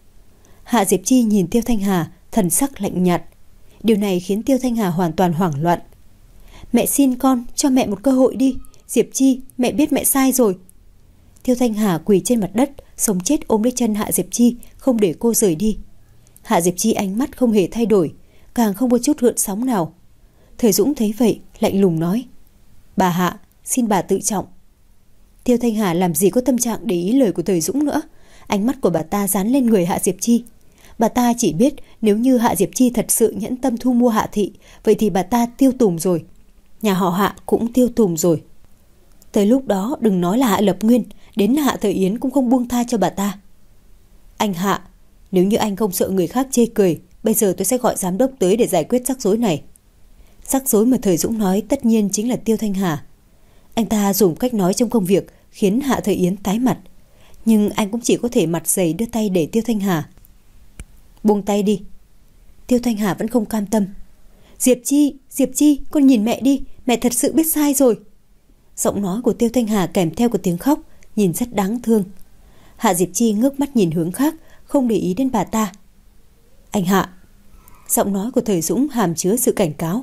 Hạ Diệp Chi nhìn Tiêu Thanh Hà, thần sắc lạnh nhạt. Điều này khiến Tiêu Thanh Hà hoàn toàn hoảng loạn. Mẹ xin con, cho mẹ một cơ hội đi. Diệp Chi, mẹ biết mẹ sai rồi. Tiêu Thanh Hà quỳ trên mặt đất, sống chết ôm lấy chân Hạ Diệp Chi, không để cô rời đi. Hạ Diệp Chi ánh mắt không hề thay đổi, càng không có chút gợn sóng nào. Thời Dũng thấy vậy, lạnh lùng nói: Bà Hạ, xin bà tự trọng. Tiêu Thanh Hà làm gì có tâm trạng để ý lời của Thời Dũng nữa. Ánh mắt của bà ta dán lên người Hạ Diệp Chi. Bà ta chỉ biết nếu như Hạ Diệp Chi thật sự nhẫn tâm thu mua Hạ thị, vậy thì bà ta tiêu tùng rồi. Nhà họ Hạ cũng tiêu tùng rồi. Tới lúc đó đừng nói là Hạ Lập Nguyên, đến Hạ Thời Yến cũng không buông tha cho bà ta. Anh Hạ, nếu như anh không sợ người khác chê cười, bây giờ tôi sẽ gọi giám đốc tới để giải quyết rắc rối này. Rắc rối mà Thời Dũng nói tất nhiên chính là Tiêu Thanh Hà. Anh ta dùng cách nói trong công việc khiến Hạ Thời Yến tái mặt, nhưng anh cũng chỉ có thể mặt dày đưa tay để Tiêu Thanh Hà. Buông tay đi. Tiêu Thanh Hà vẫn không cam tâm. Diệp Chi, Diệp Chi, con nhìn mẹ đi, mẹ thật sự biết sai rồi. Giọng nói của Tiêu Thanh Hà kèm theo của tiếng khóc, nhìn rất đáng thương. Hạ Diệp Chi ngước mắt nhìn hướng khác, không để ý đến bà ta. Anh Hạ. Giọng nói của Thời Dũng hàm chứa sự cảnh cáo.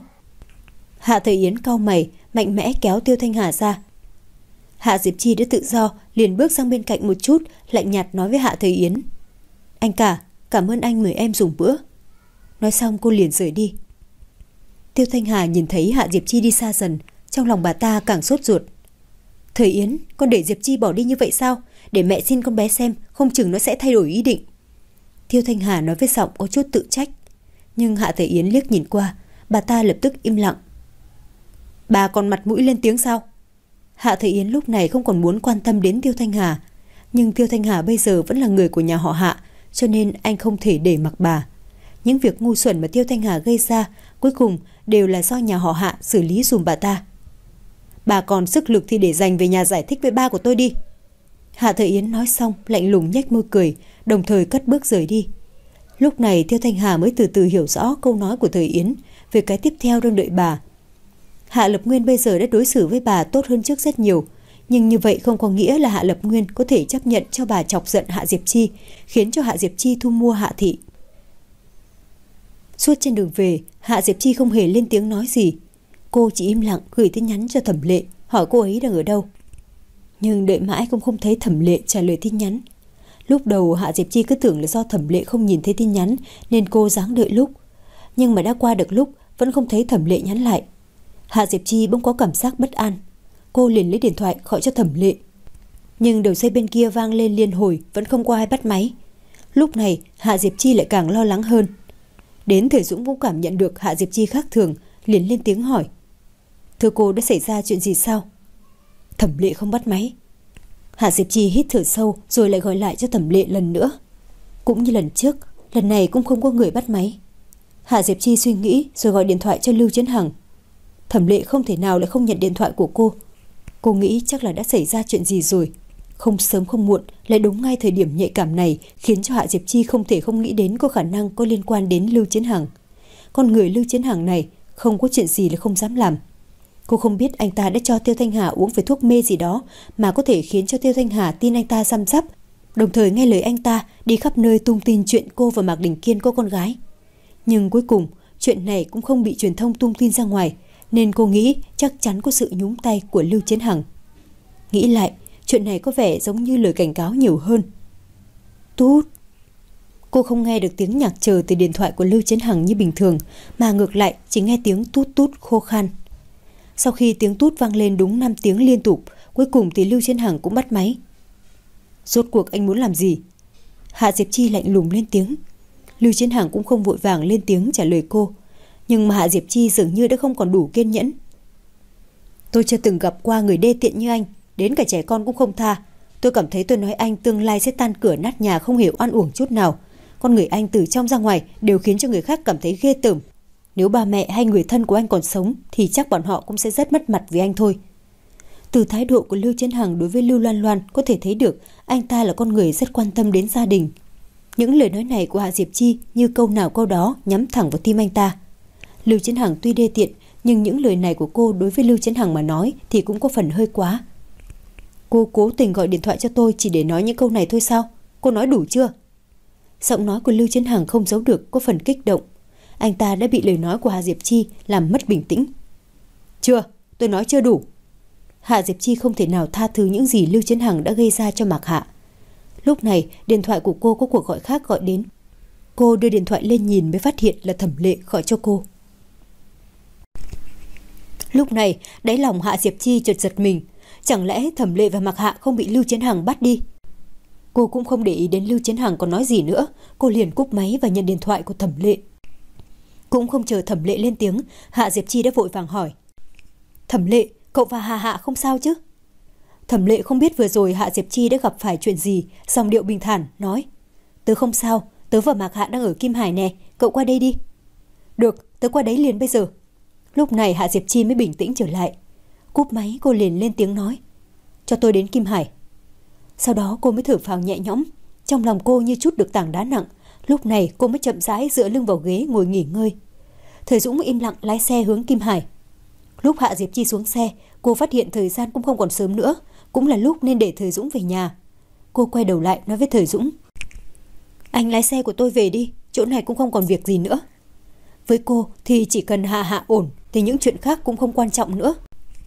Hạ Thời Yến cau mày, mạnh mẽ kéo Tiêu Thanh Hà ra. Hạ Diệp Chi đã tự do, liền bước sang bên cạnh một chút, lạnh nhạt nói với Hạ Thời Yến: Anh cả, cảm ơn anh mời em dùng bữa. Nói xong cô liền rời đi. Tiêu Thanh Hà nhìn thấy Hạ Diệp Chi đi xa dần, trong lòng bà ta càng sốt ruột. Thời Yến, con để Diệp Chi bỏ đi như vậy sao? Để mẹ xin con bé xem, không chừng nó sẽ thay đổi ý định. Tiêu Thanh Hà nói với giọng có chút tự trách. Nhưng Hạ Thời Yến liếc nhìn qua, bà ta lập tức im lặng. Bà còn mặt mũi lên tiếng sao? Hạ Thời Yến lúc này không còn muốn quan tâm đến Tiêu Thanh Hà. Nhưng Tiêu Thanh Hà bây giờ vẫn là người của nhà họ Hạ, cho nên anh không thể để mặc bà. Những việc ngu xuẩn mà Tiêu Thanh Hà gây ra cuối cùng đều là do nhà họ Hạ xử lý dùm bà ta. Bà còn sức lực thì để dành về nhà giải thích với ba của tôi đi. Hạ Thời Yến nói xong lạnh lùng nhếch môi cười, đồng thời cất bước rời đi. Lúc này Tiêu Thanh Hà mới từ từ hiểu rõ câu nói của Thời Yến về cái tiếp theo đang đợi bà. Hạ Lập Nguyên bây giờ đã đối xử với bà tốt hơn trước rất nhiều, nhưng như vậy không có nghĩa là Hạ Lập Nguyên có thể chấp nhận cho bà chọc giận Hạ Diệp Chi, khiến cho Hạ Diệp Chi thu mua Hạ thị. Suốt trên đường về, Hạ Diệp Chi không hề lên tiếng nói gì. Cô chỉ im lặng gửi tin nhắn cho Thẩm Lệ, hỏi cô ấy đang ở đâu. Nhưng đợi mãi cũng không thấy Thẩm Lệ trả lời tin nhắn. Lúc đầu Hạ Diệp Chi cứ tưởng là do Thẩm Lệ không nhìn thấy tin nhắn nên cô giáng đợi lúc. Nhưng mà đã qua được lúc vẫn không thấy Thẩm Lệ nhắn lại. Hạ Diệp Chi bỗng có cảm giác bất an. Cô liền lấy điện thoại gọi cho Thẩm Lệ. Nhưng đầu dây bên kia vang lên liên hồi, vẫn không có ai bắt máy. Lúc này Hạ Diệp Chi lại càng lo lắng hơn. Đến Thời Dũng cũng cảm nhận được Hạ Diệp Chi khác thường, liền lên tiếng hỏi: Thưa cô, đã xảy ra chuyện gì sao? Thẩm Lệ không bắt máy. Hạ Diệp Chi hít thở sâu rồi lại gọi lại cho Thẩm Lệ lần nữa. Cũng như lần trước, lần này cũng không có người bắt máy. Hạ Diệp Chi suy nghĩ rồi gọi điện thoại cho Lưu Chiến Hằng. Thẩm Lệ không thể nào lại không nhận điện thoại của cô. Cô nghĩ chắc là đã xảy ra chuyện gì rồi. Không sớm không muộn, lại đúng ngay thời điểm nhạy cảm này, khiến cho Hạ Diệp Chi không thể không nghĩ đến có khả năng có liên quan đến Lưu Chiến Hằng. Con người Lưu Chiến Hằng này không có chuyện gì là không dám làm. Cô không biết anh ta đã cho Tiêu Thanh Hà uống phải thuốc mê gì đó mà có thể khiến cho Tiêu Thanh Hà tin anh ta răm rắp, đồng thời nghe lời anh ta đi khắp nơi tung tin chuyện cô và Mạc Đình Kiên có con gái. Nhưng cuối cùng chuyện này cũng không bị truyền thông tung tin ra ngoài, nên cô nghĩ chắc chắn có sự nhúng tay của Lưu Chiến Hằng. Nghĩ lại, chuyện này có vẻ giống như lời cảnh cáo nhiều hơn. Tút. Cô không nghe được tiếng nhạc chờ từ điện thoại của Lưu Chiến Hằng như bình thường, mà ngược lại chỉ nghe tiếng tút tút khô khan. Sau khi tiếng tút vang lên đúng năm tiếng liên tục, cuối cùng thì Lưu Chiến Hằng cũng bắt máy. Rốt cuộc anh muốn làm gì? Hạ Diệp Chi lạnh lùng lên tiếng. Lưu Chiến Hằng cũng không vội vàng lên tiếng trả lời cô, nhưng mà Hạ Diệp Chi dường như đã không còn đủ kiên nhẫn. Tôi chưa từng gặp qua người đê tiện như anh, đến cả trẻ con cũng không tha. Tôi cảm thấy tôi nói anh tương lai sẽ tan cửa nát nhà, không hề oan uổng chút nào. Con người anh từ trong ra ngoài đều khiến cho người khác cảm thấy ghê tởm. Nếu ba mẹ hay người thân của anh còn sống thì chắc bọn họ cũng sẽ rất mất mặt vì anh thôi. Từ thái độ của Lưu Chấn Hằng đối với Lưu Loan Loan có thể thấy được anh ta là con người rất quan tâm đến gia đình. Những lời nói này của Hạ Diệp Chi như câu nào câu đó nhắm thẳng vào tim anh ta. Lưu Chấn Hằng tuy đê tiện, nhưng những lời này của cô đối với Lưu Chấn Hằng mà nói thì cũng có phần hơi quá. Cô cố tình gọi điện thoại cho tôi chỉ để nói những câu này thôi sao? Cô nói đủ chưa? Giọng nói của Lưu Chấn Hằng không giấu được có phần kích động. Anh ta đã bị lời nói của Hạ Diệp Chi làm mất bình tĩnh. Chưa, tôi nói chưa đủ. Hạ Diệp Chi không thể nào tha thứ những gì Lưu Chấn Hằng đã gây ra cho Mạc Hạ. Lúc này điện thoại của cô có cuộc gọi khác gọi đến. Cô đưa điện thoại lên nhìn mới phát hiện là Thẩm Lệ gọi cho cô. Lúc này đáy lòng Hạ Diệp Chi chợt giật mình. Chẳng lẽ Thẩm Lệ và Mạc Hạ không bị Lưu Chấn Hằng bắt đi? Cô cũng không để ý đến Lưu Chấn Hằng còn nói gì nữa. Cô liền cúp máy và nhận điện thoại của Thẩm Lệ. Cũng không chờ Thẩm Lệ lên tiếng, Hạ Diệp Chi đã vội vàng hỏi. Thẩm Lệ, cậu và Hà Hạ không sao chứ? Thẩm Lệ không biết vừa rồi Hạ Diệp Chi đã gặp phải chuyện gì, giọng điệu bình thản nói. Tớ không sao, tớ và Mạc Hạ đang ở Kim Hải nè, cậu qua đây đi. Được, tớ qua đấy liền bây giờ. Lúc này Hạ Diệp Chi mới bình tĩnh trở lại. Cúp máy cô liền lên tiếng nói. Cho tôi đến Kim Hải. Sau đó cô mới thở phào nhẹ nhõm. Trong lòng cô như chút được tảng đá nặng. Lúc này cô mới chậm rãi dựa lưng vào ghế ngồi nghỉ ngơi. Thời Dũng im lặng lái xe hướng Kim Hải. Lúc Hạ Diệp Chi xuống xe, cô phát hiện thời gian cũng không còn sớm nữa, cũng là lúc nên để Thời Dũng về nhà. Cô quay đầu lại nói với Thời Dũng. Anh lái xe của tôi về đi, chỗ này cũng không còn việc gì nữa. Với cô thì chỉ cần Hạ Hạ ổn thì những chuyện khác cũng không quan trọng nữa.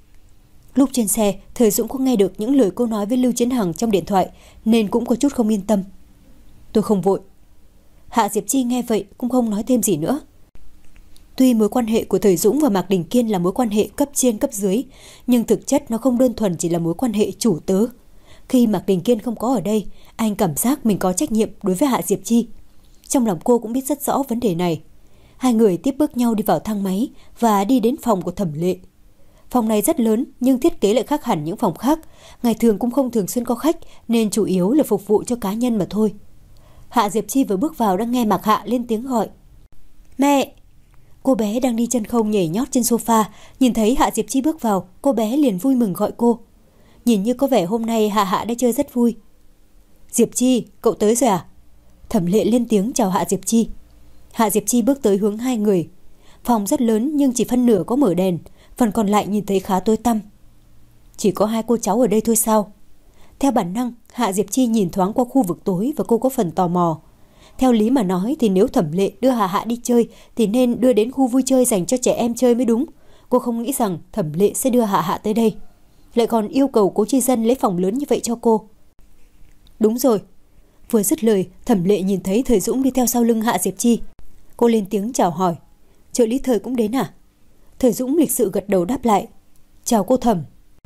Lúc trên xe, Thời Dũng có nghe được những lời cô nói với Lưu Chấn Hằng trong điện thoại nên cũng có chút không yên tâm. Tôi không vội. Hạ Diệp Chi nghe vậy cũng không nói thêm gì nữa. Tuy mối quan hệ của Thời Dũng và Mạc Đình Kiên là mối quan hệ cấp trên cấp dưới, nhưng thực chất nó không đơn thuần chỉ là mối quan hệ chủ tớ. Khi Mạc Đình Kiên không có ở đây, anh cảm giác mình có trách nhiệm đối với Hạ Diệp Chi. Trong lòng cô cũng biết rất rõ vấn đề này. Hai người tiếp bước nhau đi vào thang máy và đi đến phòng của Thẩm Lệ. Phòng này rất lớn nhưng thiết kế lại khác hẳn những phòng khác. Ngày thường cũng không thường xuyên có khách nên chủ yếu là phục vụ cho cá nhân mà thôi. Hạ Diệp Chi vừa bước vào đã nghe Mạc Hạ lên tiếng gọi. Mẹ! Cô bé đang đi chân không nhảy nhót trên sofa. Nhìn thấy Hạ Diệp Chi bước vào, cô bé liền vui mừng gọi cô. Nhìn như có vẻ hôm nay Hạ Hạ đã chơi rất vui. Diệp Chi, cậu tới rồi à? Thẩm Lệ lên tiếng chào Hạ Diệp Chi. Hạ Diệp Chi bước tới hướng hai người. Phòng rất lớn nhưng chỉ phân nửa có mở đèn, phần còn lại nhìn thấy khá tối tăm. Chỉ có hai cô cháu ở đây thôi sao? Theo bản năng, Hạ Diệp Chi nhìn thoáng qua khu vực tối và cô có phần tò mò. Theo lý mà nói thì nếu Thẩm Lệ đưa Hạ Hạ đi chơi thì nên đưa đến khu vui chơi dành cho trẻ em chơi mới đúng. Cô không nghĩ rằng Thẩm Lệ sẽ đưa Hạ Hạ tới đây, lại còn yêu cầu Cố Chi Dân lấy phòng lớn như vậy cho cô. Đúng rồi. Vừa dứt lời, Thẩm Lệ nhìn thấy Thời Dũng đi theo sau lưng Hạ Diệp Chi. Cô lên tiếng chào hỏi. Trợ lý Thời cũng đến à? Thời Dũng lịch sự gật đầu đáp lại. Chào cô Thẩm.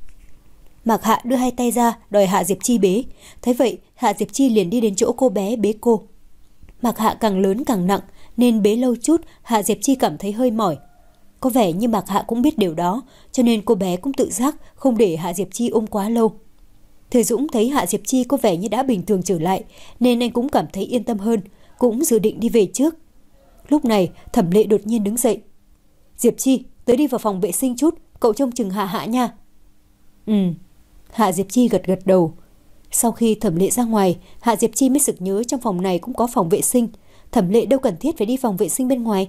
Mạc Hạ đưa hai tay ra đòi Hạ Diệp Chi bế. Thấy vậy, Hạ Diệp Chi liền đi đến chỗ cô bé bế cô. Mạc Hạ càng lớn càng nặng nên bế lâu chút Hạ Diệp Chi cảm thấy hơi mỏi. Có vẻ như Mạc Hạ cũng biết điều đó, cho nên cô bé cũng tự giác không để Hạ Diệp Chi ôm quá lâu. Thời Dũng thấy Hạ Diệp Chi có vẻ như đã bình thường trở lại nên anh cũng cảm thấy yên tâm hơn, cũng dự định đi về trước. Lúc này Thẩm Lệ đột nhiên đứng dậy. Diệp Chi, tới đi vào phòng vệ sinh chút, cậu trông chừng Hạ Hạ nha. Ừ. Hạ Diệp Chi gật gật đầu. Sau khi Thẩm Lệ ra ngoài, Hạ Diệp Chi mới sực nhớ trong phòng này cũng có phòng vệ sinh. Thẩm Lệ đâu cần thiết phải đi phòng vệ sinh bên ngoài.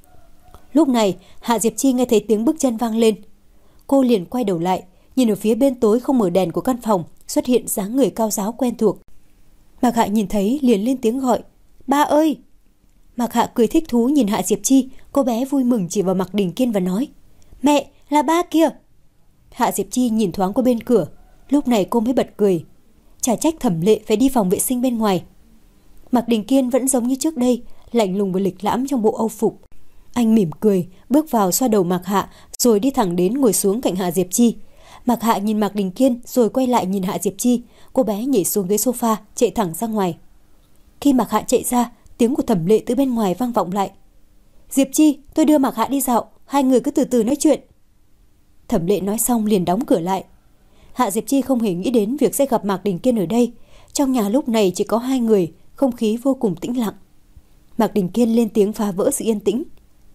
Lúc này Hạ Diệp Chi nghe thấy tiếng bước chân vang lên. Cô liền quay đầu lại, nhìn ở phía bên tối không mở đèn của căn phòng xuất hiện dáng người cao ráo quen thuộc. Mạc Hạ nhìn thấy liền lên tiếng gọi. Ba ơi! Mạc Hạ cười thích thú nhìn Hạ Diệp Chi. Cô bé vui mừng chỉ vào Mạc Đình Kiên và nói. Mẹ, là ba kia! Hạ Diệp Chi nhìn thoáng qua bên cửa. Lúc này cô mới bật cười. Chả trách Thẩm Lệ phải đi phòng vệ sinh bên ngoài. Mạc Đình Kiên vẫn giống như trước đây, lạnh lùng và lịch lãm trong bộ âu phục. Anh mỉm cười, bước vào xoa đầu Mạc Hạ, rồi đi thẳng đến ngồi xuống cạnh Hạ Diệp Chi. Mạc Hạ nhìn Mạc Đình Kiên rồi quay lại nhìn Hạ Diệp Chi. Cô bé nhảy xuống ghế sofa, chạy thẳng ra ngoài. Khi Mạc Hạ chạy ra, tiếng của Thẩm Lệ từ bên ngoài vang vọng lại. Diệp Chi, tôi đưa Mạc Hạ đi dạo, hai người cứ từ từ nói chuyện. Thẩm Lệ nói xong liền đóng cửa lại. Hạ Diệp Chi không hề nghĩ đến việc sẽ gặp Mạc Đình Kiên ở đây. Trong nhà lúc này chỉ có hai người, không khí vô cùng tĩnh lặng. Mạc Đình Kiên lên tiếng phá vỡ sự yên tĩnh.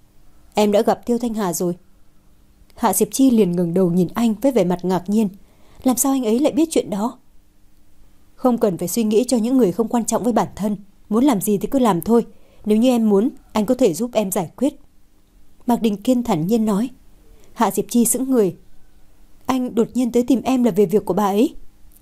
Em đã gặp Tiêu Thanh Hà rồi. Hạ Diệp Chi liền ngẩng đầu nhìn anh với vẻ mặt ngạc nhiên. Làm sao anh ấy lại biết chuyện đó? Không cần phải suy nghĩ cho những người không quan trọng với bản thân. Muốn làm gì thì cứ làm thôi. Nếu như em muốn, anh có thể giúp em giải quyết. Mạc Đình Kiên thản nhiên nói. Hạ Diệp Chi sững người. Anh đột nhiên tới tìm em là về việc của bà ấy.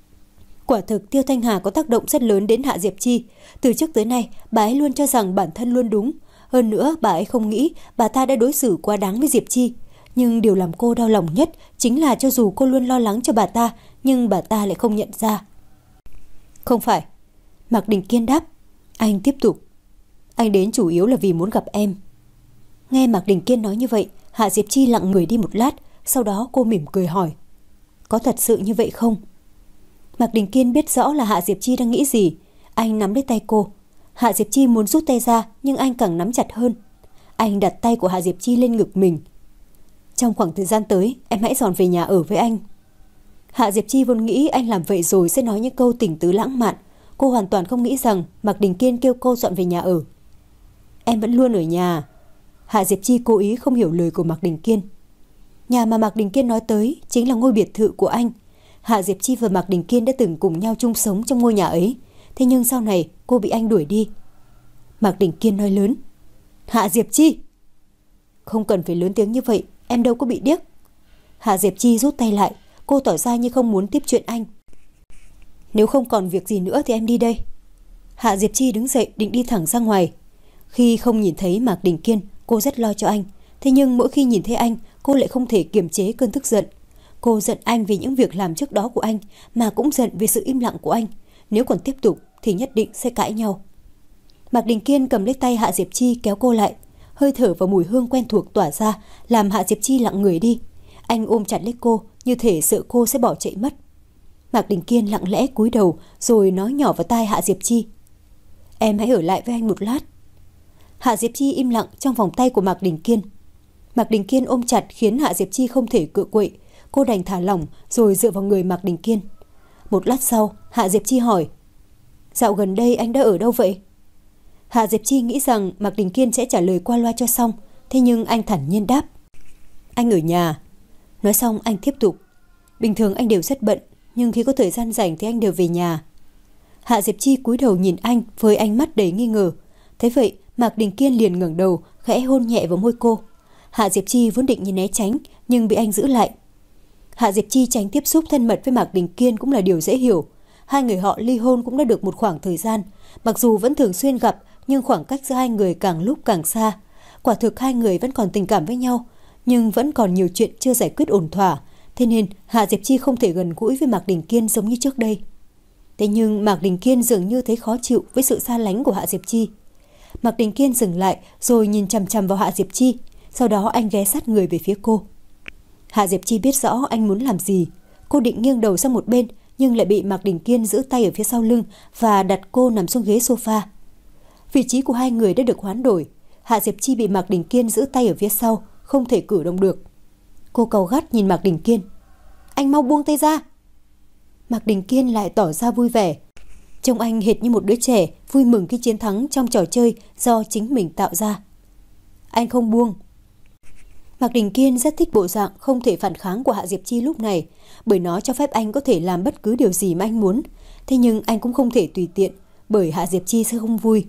Quả thực Tiêu Thanh Hà có tác động rất lớn đến Hạ Diệp Chi. Từ trước tới nay, bà ấy luôn cho rằng bản thân luôn đúng. Hơn nữa, bà ấy không nghĩ bà ta đã đối xử quá đáng với Diệp Chi. Nhưng điều làm cô đau lòng nhất chính là cho dù cô luôn lo lắng cho bà ta, nhưng bà ta lại không nhận ra. Không phải. Mạc Đình Kiên đáp. Anh tiếp tục. Anh đến chủ yếu là vì muốn gặp em. Nghe Mạc Đình Kiên nói như vậy, Hạ Diệp Chi lặng người đi một lát, sau đó cô mỉm cười hỏi. Có thật sự như vậy không? Mạc Đình Kiên biết rõ là Hạ Diệp Chi đang nghĩ gì. Anh nắm lấy tay cô. Hạ Diệp Chi muốn rút tay ra, nhưng anh càng nắm chặt hơn. Anh đặt tay của Hạ Diệp Chi lên ngực mình. Trong khoảng thời gian tới, em hãy dọn về nhà ở với anh. Hạ Diệp Chi vốn nghĩ anh làm vậy rồi sẽ nói những câu tình tứ lãng mạn. Cô hoàn toàn không nghĩ rằng Mạc Đình Kiên kêu cô dọn về nhà ở. Em vẫn luôn ở nhà. Hạ Diệp Chi cố ý không hiểu lời của Mạc Đình Kiên. Nhà mà Mạc Đình Kiên nói tới chính là ngôi biệt thự của anh. Hạ Diệp Chi và Mạc Đình Kiên đã từng cùng nhau chung sống trong ngôi nhà ấy. Thế nhưng sau này cô bị anh đuổi đi. Mạc Đình Kiên nói lớn. Hạ Diệp Chi! Không cần phải lớn tiếng như vậy, em đâu có bị điếc. Hạ Diệp Chi rút tay lại. Cô tỏ ra như không muốn tiếp chuyện anh. Nếu không còn việc gì nữa thì em đi đây. Hạ Diệp Chi đứng dậy định đi thẳng ra ngoài. Khi không nhìn thấy Mạc Đình Kiên, cô rất lo cho anh. Thế nhưng mỗi khi nhìn thấy anh, cô lại không thể kiềm chế cơn tức giận. Cô giận anh vì những việc làm trước đó của anh, mà cũng giận vì sự im lặng của anh. Nếu còn tiếp tục thì nhất định sẽ cãi nhau. Mạc Đình Kiên cầm lấy tay Hạ Diệp Chi kéo cô lại. Hơi thở và mùi hương quen thuộc tỏa ra làm Hạ Diệp Chi lặng người đi. Anh ôm chặt lấy cô như thể sợ cô sẽ bỏ chạy mất. Mạc Đình Kiên lặng lẽ cúi đầu rồi nói nhỏ vào tai Hạ Diệp Chi. Em hãy ở lại với anh một lát. Hạ Diệp Chi im lặng trong vòng tay của Mạc Đình Kiên. Mạc Đình Kiên ôm chặt khiến Hạ Diệp Chi không thể cựa quậy. Cô đành thả lỏng rồi dựa vào người Mạc Đình Kiên. Một lát sau, Hạ Diệp Chi hỏi. Dạo gần đây anh đã ở đâu vậy? Hạ Diệp Chi nghĩ rằng Mạc Đình Kiên sẽ trả lời qua loa cho xong. Thế nhưng anh thản nhiên đáp. Anh ở nhà. Nói xong anh tiếp tục. Bình thường anh đều rất bận, nhưng khi có thời gian rảnh thì anh đều về nhà. Hạ Diệp Chi cúi đầu nhìn anh với ánh mắt đầy nghi ngờ. Thế vậy Mạc Đình Kiên liền ngẩng đầu, khẽ hôn nhẹ vào môi cô. Hạ Diệp Chi vốn định nhìn né tránh, nhưng bị anh giữ lại. Hạ Diệp Chi tránh tiếp xúc thân mật với Mạc Đình Kiên cũng là điều dễ hiểu. Hai người họ ly hôn cũng đã được một khoảng thời gian. Mặc dù vẫn thường xuyên gặp, nhưng khoảng cách giữa hai người càng lúc càng xa. Quả thực hai người vẫn còn tình cảm với nhau, nhưng vẫn còn nhiều chuyện chưa giải quyết ổn thỏa. Thế nên Hạ Diệp Chi không thể gần gũi với Mạc Đình Kiên giống như trước đây. Thế nhưng Mạc Đình Kiên dường như thấy khó chịu với sự xa lánh của Hạ Diệp Chi. Mạc Đình Kiên dừng lại rồi nhìn chằm chằm vào Hạ Diệp Chi. Sau đó anh ghé sát người về phía cô. Hạ Diệp Chi biết rõ anh muốn làm gì. Cô định nghiêng đầu sang một bên, nhưng lại bị Mạc Đình Kiên giữ tay ở phía sau lưng và đặt cô nằm xuống ghế sofa. Vị trí của hai người đã được hoán đổi. Hạ Diệp Chi bị Mạc Đình Kiên giữ tay ở phía sau, không thể cử động được. Cô cau gắt nhìn Mạc Đình Kiên. Anh mau buông tay ra. Mạc Đình Kiên lại tỏ ra vui vẻ. Trông anh hệt như một đứa trẻ vui mừng khi chiến thắng trong trò chơi do chính mình tạo ra. Anh không buông. Mạc Đình Kiên rất thích bộ dạng không thể phản kháng của Hạ Diệp Chi lúc này, bởi nó cho phép anh có thể làm bất cứ điều gì mà anh muốn. Thế nhưng anh cũng không thể tùy tiện, bởi Hạ Diệp Chi sẽ không vui.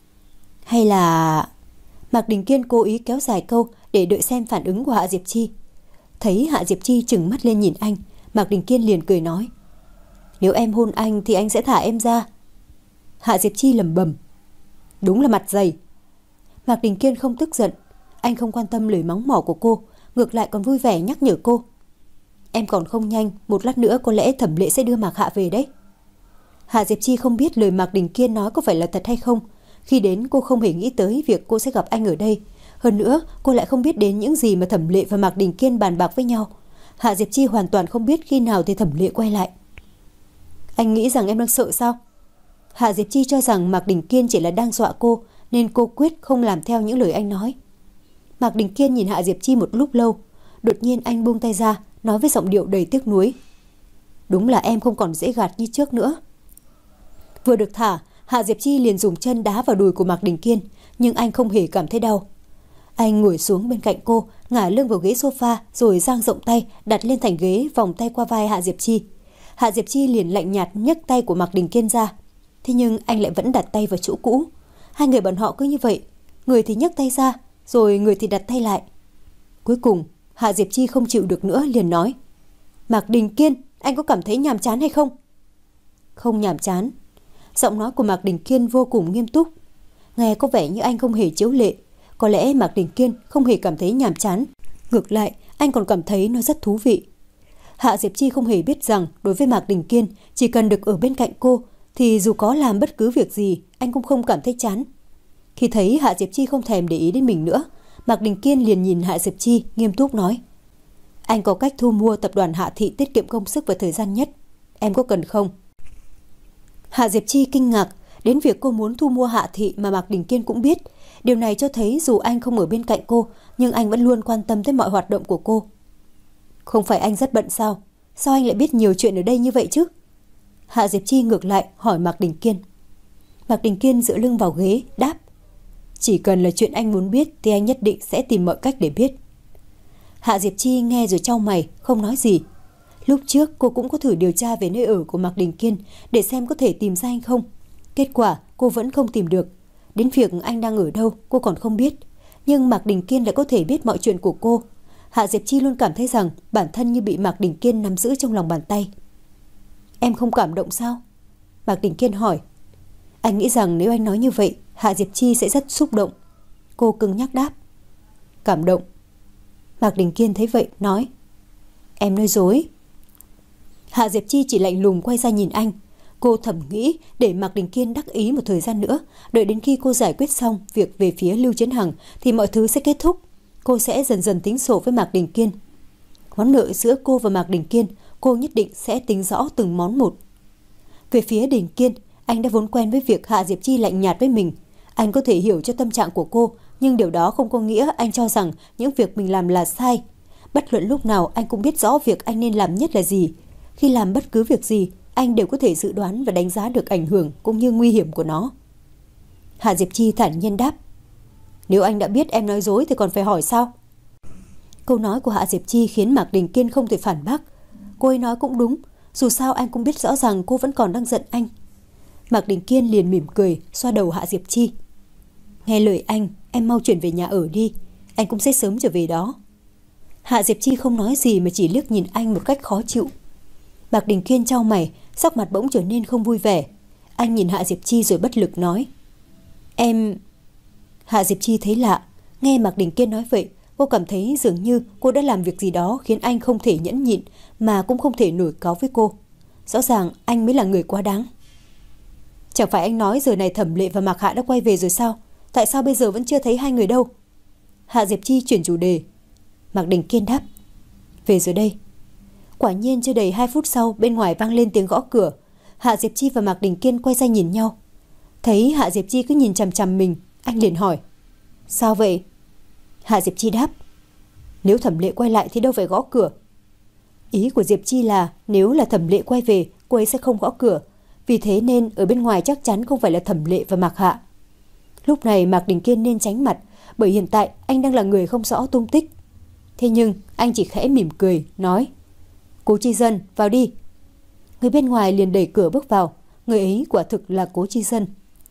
Hay là... Mạc Đình Kiên cố ý kéo dài câu để đợi xem phản ứng của Hạ Diệp Chi. Thấy Hạ Diệp Chi trừng mắt lên nhìn anh, Mạc Đình Kiên liền cười nói. Nếu em hôn anh thì anh sẽ thả em ra. Hạ Diệp Chi lẩm bẩm. Đúng là mặt dày. Mạc Đình Kiên không tức giận. Anh không quan tâm lời mắng mỏ của cô, ngược lại còn vui vẻ nhắc nhở cô. Em còn không nhanh, một lát nữa có lẽ Thẩm Lệ sẽ đưa Mạc Hạ về đấy. Hạ Diệp Chi không biết lời Mạc Đình Kiên nói có phải là thật hay không. Khi đến cô không hề nghĩ tới việc cô sẽ gặp anh ở đây. Hơn nữa cô lại không biết đến những gì mà Thẩm Lệ và Mạc Đình Kiên bàn bạc với nhau. Hạ Diệp Chi hoàn toàn không biết khi nào thì Thẩm Lệ quay lại. Anh nghĩ rằng em đang sợ sao? Hạ Diệp Chi cho rằng Mạc Đình Kiên chỉ là đang dọa cô, nên cô quyết không làm theo những lời anh nói. Mạc Đình Kiên nhìn Hạ Diệp Chi một lúc lâu. Đột nhiên anh buông tay ra, nói với giọng điệu đầy tiếc nuối. Đúng là em không còn dễ gạt như trước nữa. Vừa được thả, Hạ Diệp Chi liền dùng chân đá vào đùi của Mạc Đình Kiên, nhưng anh không hề cảm thấy đau. Anh ngồi xuống bên cạnh cô, ngả lưng vào ghế sofa rồi dang rộng tay đặt lên thành ghế, vòng tay qua vai Hạ Diệp Chi. Hạ Diệp Chi liền lạnh nhạt nhấc tay của Mạc Đình Kiên ra. Thế nhưng anh lại vẫn đặt tay vào chỗ cũ. Hai người bọn họ cứ như vậy, người thì nhấc tay ra, rồi người thì đặt tay lại. Cuối cùng, Hạ Diệp Chi không chịu được nữa liền nói: Mạc Đình Kiên, anh có cảm thấy nhàm chán hay không? Không nhàm chán. Giọng nói của Mạc Đình Kiên vô cùng nghiêm túc. Nghe có vẻ như anh không hề chiếu lệ. Có lẽ Mạc Đình Kiên không hề cảm thấy nhàm chán. Ngược lại, anh còn cảm thấy nó rất thú vị. Hạ Diệp Chi không hề biết rằng đối với Mạc Đình Kiên, chỉ cần được ở bên cạnh cô thì dù có làm bất cứ việc gì, anh cũng không cảm thấy chán. Khi thấy Hạ Diệp Chi không thèm để ý đến mình nữa, Mạc Đình Kiên liền nhìn Hạ Diệp Chi nghiêm túc nói: Anh có cách thu mua tập đoàn Hạ Thị tiết kiệm công sức và thời gian nhất. Em có cần không? Hạ Diệp Chi kinh ngạc đến việc cô muốn thu mua Hạ Thị mà Mạc Đình Kiên cũng biết. Điều này cho thấy dù anh không ở bên cạnh cô, nhưng anh vẫn luôn quan tâm tới mọi hoạt động của cô. Không phải anh rất bận sao? Sao anh lại biết nhiều chuyện ở đây như vậy chứ? Hạ Diệp Chi ngược lại hỏi Mạc Đình Kiên. Mạc Đình Kiên dựa lưng vào ghế, đáp: Chỉ cần là chuyện anh muốn biết thì anh nhất định sẽ tìm mọi cách để biết. Hạ Diệp Chi nghe rồi chau mày, không nói gì. Lúc trước cô cũng có thử điều tra về nơi ở của Mạc Đình Kiên để xem có thể tìm ra anh không. Kết quả cô vẫn không tìm được. Đến việc anh đang ở đâu cô còn không biết. Nhưng Mạc Đình Kiên lại có thể biết mọi chuyện của cô. Hạ Diệp Chi luôn cảm thấy rằng bản thân như bị Mạc Đình Kiên nắm giữ trong lòng bàn tay. Em không cảm động sao? Mạc Đình Kiên hỏi. Anh nghĩ rằng nếu anh nói như vậy, Hạ Diệp Chi sẽ rất xúc động. Cô cứng nhắc đáp: Cảm động. Mạc Đình Kiên thấy vậy nói: Em nói dối. Hạ Diệp Chi chỉ lạnh lùng quay ra nhìn anh. Cô thầm nghĩ để Mạc Đình Kiên đắc ý một thời gian nữa, đợi đến khi cô giải quyết xong việc về phía Lưu Chiến Hằng thì mọi thứ sẽ kết thúc. Cô sẽ dần dần tính sổ với Mạc Đình Kiên. Món nợ giữa cô và Mạc Đình Kiên, cô nhất định sẽ tính rõ từng món một. Về phía Đình Kiên, anh đã vốn quen với việc Hạ Diệp Chi lạnh nhạt với mình. Anh có thể hiểu cho tâm trạng của cô, nhưng điều đó không có nghĩa anh cho rằng những việc mình làm là sai. Bất luận lúc nào anh cũng biết rõ việc anh nên làm nhất là gì. Khi làm bất cứ việc gì, anh đều có thể dự đoán và đánh giá được ảnh hưởng cũng như nguy hiểm của nó. Hạ Diệp Chi thản nhiên đáp: Nếu anh đã biết em nói dối thì còn phải hỏi sao? Câu nói của Hạ Diệp Chi khiến Mạc Đình Kiên không thể phản bác. Cô ấy nói cũng đúng, dù sao anh cũng biết rõ rằng cô vẫn còn đang giận anh. Mạc Đình Kiên liền mỉm cười, xoa đầu Hạ Diệp Chi. Nghe lời anh, em mau chuyển về nhà ở đi, anh cũng sẽ sớm trở về đó. Hạ Diệp Chi không nói gì mà chỉ liếc nhìn anh một cách khó chịu. Mạc Đình Kiên chau mày, sắc mặt bỗng trở nên không vui vẻ. Anh nhìn Hạ Diệp Chi rồi bất lực nói: Em... Hạ Diệp Chi thấy lạ. Nghe Mạc Đình Kiên nói vậy, cô cảm thấy dường như cô đã làm việc gì đó khiến anh không thể nhẫn nhịn, mà cũng không thể nổi cáu với cô. Rõ ràng anh mới là người quá đáng. Chẳng phải anh nói giờ này Thẩm Lệ và Mạc Hạ đã quay về rồi sao? Tại sao bây giờ vẫn chưa thấy hai người đâu? Hạ Diệp Chi chuyển chủ đề. Mạc Đình Kiên đáp: Về rồi đây. Quả nhiên chưa đầy hai phút sau, bên ngoài vang lên tiếng gõ cửa. Hạ Diệp Chi và Mạc Đình Kiên quay ra nhìn nhau. Thấy Hạ Diệp Chi cứ nhìn chằm chằm mình, anh liền hỏi: Sao vậy? Hạ Diệp Chi đáp: Nếu Thẩm Lệ quay lại thì đâu phải gõ cửa. Ý của Diệp Chi là nếu là Thẩm Lệ quay về, cô ấy sẽ không gõ cửa. Vì thế nên ở bên ngoài chắc chắn không phải là Thẩm Lệ và Mạc Hạ. Lúc này Mạc Đình Kiên nên tránh mặt, bởi hiện tại anh đang là người không rõ tung tích. Thế nhưng anh chỉ khẽ mỉm cười, nói: Cố Chi Dân, vào đi. Người bên ngoài liền đẩy cửa bước vào. Người ấy quả thực là Cố Chi Dân.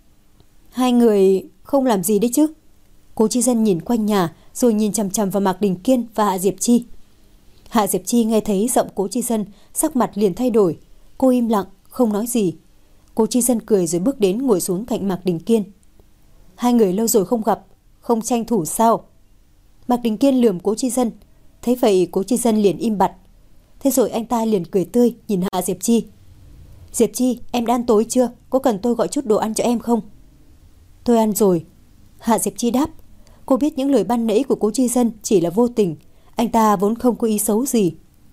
Hai người không làm gì đấy chứ? Cố Chi Dân nhìn quanh nhà, rồi nhìn chằm chằm vào Mạc Đình Kiên và Hạ Diệp Chi. Hạ Diệp Chi nghe thấy giọng Cố Chi Dân, sắc mặt liền thay đổi. Cô im lặng, không nói gì. Cố Chi Dân cười rồi bước đến ngồi xuống cạnh Mạc Đình Kiên. Hai người lâu rồi không gặp, không tranh thủ sao? Mạc Đình Kiên lườm Cố Chi Dân. Thấy vậy Cố Chi Dân liền im bặt. Thế rồi anh ta liền cười tươi nhìn Hạ Diệp Chi. Diệp Chi, em đã ăn tối chưa? Có cần tôi gọi chút đồ ăn cho em không? Tôi ăn rồi. Hạ Diệp Chi đáp. Cô biết những lời ban nãy của Cố Chi Dân chỉ là vô tình. Anh ta vốn không có ý xấu gì.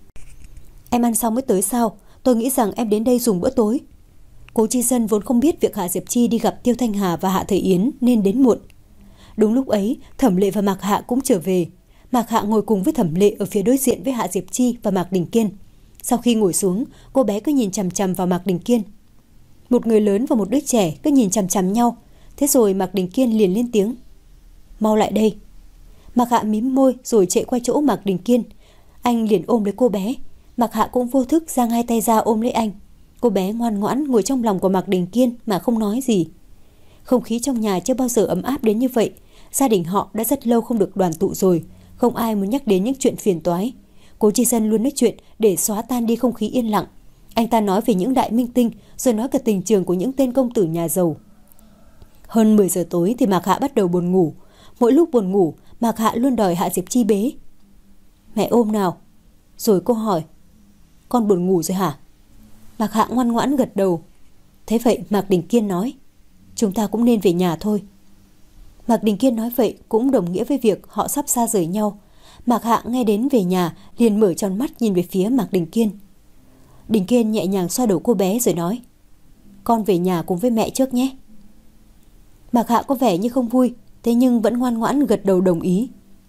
Em ăn xong mới tới sao? Tôi nghĩ rằng em đến đây dùng bữa tối. Cố Chi Dân vốn không biết việc Hạ Diệp Chi đi gặp Tiêu Thanh Hà và Hạ Thời Yến nên đến muộn. Đúng lúc ấy, Thẩm Lệ và Mạc Hạ cũng trở về. Mạc Hạ ngồi cùng với Thẩm Lệ ở phía đối diện với Hạ Diệp Chi và Mạc Đình Kiên. Sau khi ngồi xuống, cô bé cứ nhìn chằm chằm vào Mạc Đình Kiên. Một người lớn và một đứa trẻ cứ nhìn chằm chằm nhau. Thế rồi Mạc Đình Kiên liền lên tiếng: Mau lại đây. Mạc Hạ mím môi rồi chạy qua chỗ Mạc Đình Kiên. Anh liền ôm lấy cô bé. Mạc Hạ cũng vô thức giang hai tay ra ôm lấy anh. Cô bé ngoan ngoãn ngồi trong lòng của Mạc Đình Kiên mà không nói gì. Không khí trong nhà chưa bao giờ ấm áp đến như vậy. Gia đình họ đã rất lâu không được đoàn tụ rồi, không ai muốn nhắc đến những chuyện phiền toái. Cố Chi Dân luôn nói chuyện để xóa tan đi không khí yên lặng. Anh ta nói về những đại minh tinh, rồi nói cả tình trường của những tên công tử nhà giàu. Hơn mười giờ tối thì Mạc Hạ bắt đầu buồn ngủ. Mỗi lúc buồn ngủ, Mạc Hạ luôn đòi Hạ Diệp Chi bế. Mẹ ôm nào. Rồi cô hỏi, con buồn ngủ rồi hả? Mạc Hạ ngoan ngoãn gật đầu. Thế vậy Mạc Đình Kiên nói, chúng ta cũng nên về nhà thôi. Mạc Đình Kiên nói vậy cũng đồng nghĩa với việc họ sắp xa rời nhau. Mạc Hạ nghe đến về nhà liền mở tròn mắt nhìn về phía Mạc Đình Kiên. Đình Kiên nhẹ nhàng xoa đầu cô bé rồi nói, con về nhà cùng với mẹ trước nhé. Mạc Hạ có vẻ như không vui, thế nhưng vẫn ngoan ngoãn gật đầu đồng ý.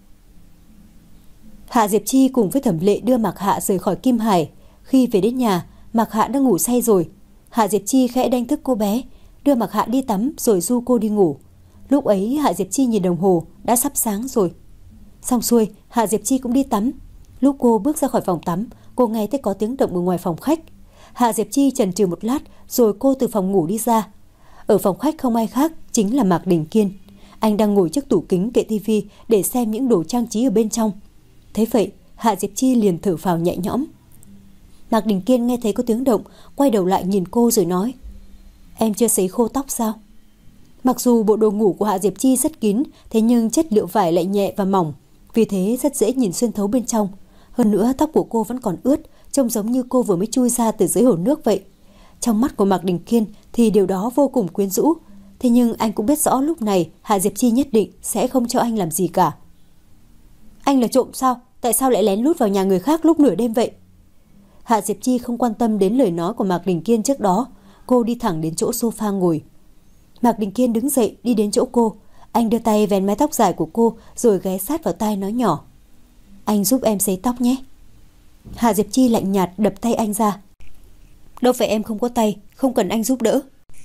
Hạ Diệp Chi cùng với Thẩm Lệ đưa Mạc Hạ rời khỏi Kim Hải. Khi về đến nhà, Mạc Hạ đã ngủ say rồi. Hạ Diệp Chi khẽ đánh thức cô bé, đưa Mạc Hạ đi tắm rồi du cô đi ngủ. Lúc ấy Hạ Diệp Chi nhìn đồng hồ, đã sắp sáng rồi. Xong xuôi, Hạ Diệp Chi cũng đi tắm. Lúc cô bước ra khỏi phòng tắm, cô nghe thấy có tiếng động ở ngoài phòng khách. Hạ Diệp Chi chần chừ một lát, rồi cô từ phòng ngủ đi ra. Ở phòng khách không ai khác, chính là Mạc Đình Kiên. Anh đang ngồi trước tủ kính kệ tivi để xem những đồ trang trí ở bên trong. Thế vậy, Hạ Diệp Chi liền thở phào nhẹ nhõm. Mạc Đình Kiên nghe thấy có tiếng động, quay đầu lại nhìn cô rồi nói, em chưa sấy khô tóc sao? Mặc dù bộ đồ ngủ của Hạ Diệp Chi rất kín, thế nhưng chất liệu vải lại nhẹ và mỏng, vì thế rất dễ nhìn xuyên thấu bên trong. Hơn nữa tóc của cô vẫn còn ướt, trông giống như cô vừa mới chui ra từ dưới hồ nước vậy. Trong mắt của Mạc Đình Kiên thì điều đó vô cùng quyến rũ. Thế nhưng anh cũng biết rõ lúc này Hạ Diệp Chi nhất định sẽ không cho anh làm gì cả. Anh là trộm sao? Tại sao lại lén lút vào nhà người khác lúc nửa đêm vậy? Hạ Diệp Chi không quan tâm đến lời nói của Mạc Đình Kiên trước đó. Cô đi thẳng đến chỗ sofa ngồi. Mạc Đình Kiên đứng dậy đi đến chỗ cô. Anh đưa tay vén mái tóc dài của cô rồi ghé sát vào tai nói nhỏ, anh giúp em sấy tóc nhé. Hạ Diệp Chi lạnh nhạt đập tay anh ra. Đâu phải em không có tay, không cần anh giúp đỡ.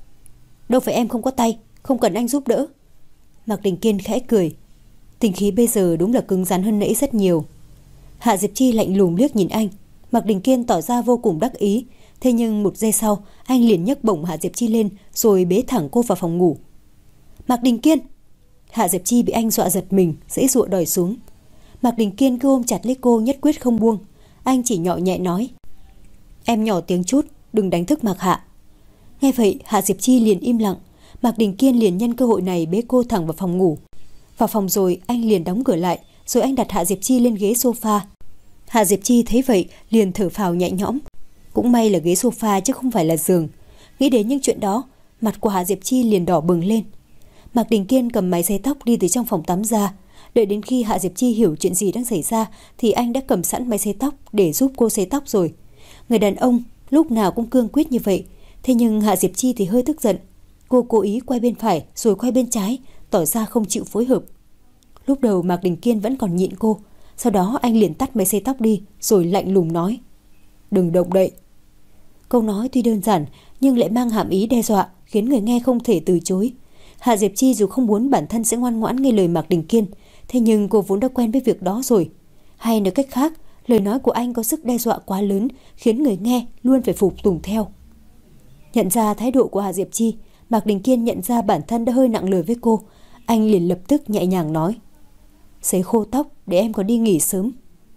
Đâu phải em không có tay, không cần anh giúp đỡ. Mạc Đình Kiên khẽ cười. Tình khí bây giờ đúng là cứng rắn hơn nãy rất nhiều. Hạ Diệp Chi lạnh lùng liếc nhìn anh. Mạc Đình Kiên tỏ ra vô cùng đắc ý. Thế nhưng một giây sau, anh liền nhấc bổng Hạ Diệp Chi lên rồi bế thẳng cô vào phòng ngủ. Mạc Đình Kiên! Hạ Diệp Chi bị anh dọa giật mình, giãy giụa đòi xuống. Mạc Đình Kiên cứ ôm chặt lấy cô nhất quyết không buông. Anh chỉ nhỏ nhẹ nói, em nhỏ tiếng chút, đừng đánh thức Mạc Hạ. Nghe vậy Hạ Diệp Chi liền im lặng. Mạc Đình Kiên liền nhân cơ hội này bế cô thẳng vào phòng ngủ. Vào phòng rồi anh liền đóng cửa lại, rồi anh đặt Hạ Diệp Chi lên ghế sofa. Hạ Diệp Chi thấy vậy liền thở phào nhẹ nhõm. Cũng may là ghế sofa chứ không phải là giường. Nghĩ đến những chuyện đó, mặt của Hạ Diệp Chi liền đỏ bừng lên. Mạc Đình Kiên cầm máy sấy tóc đi từ trong phòng tắm ra. Đợi đến khi Hạ Diệp Chi hiểu chuyện gì đang xảy ra thì anh đã cầm sẵn máy sấy tóc để giúp cô sấy tóc rồi. Người đàn ông lúc nào cũng cương quyết như vậy. Thế nhưng Hạ Diệp Chi thì hơi tức giận. Cô cố ý quay bên phải rồi quay bên trái, tỏ ra không chịu phối hợp. Lúc đầu Mạc Đình Kiên vẫn còn nhịn cô. Sau đó anh liền tắt máy sấy tóc đi rồi lạnh lùng nói, đừng động đậy. Câu nói tuy đơn giản nhưng lại mang hàm ý đe dọa, khiến người nghe không thể từ chối. Hạ Diệp Chi dù không muốn bản thân sẽ ngoan ngoãn nghe lời Mạc Đình Kiên, thế nhưng cô vốn đã quen với việc đó rồi. Hay nói cách khác, lời nói của anh có sức đe dọa quá lớn, khiến người nghe luôn phải phục tùng theo. Nhận ra thái độ của Hạ Diệp Chi, Mạc Đình Kiên nhận ra bản thân đã hơi nặng lời với cô. Anh liền lập tức nhẹ nhàng nói, sấy khô tóc để em có đi nghỉ sớm.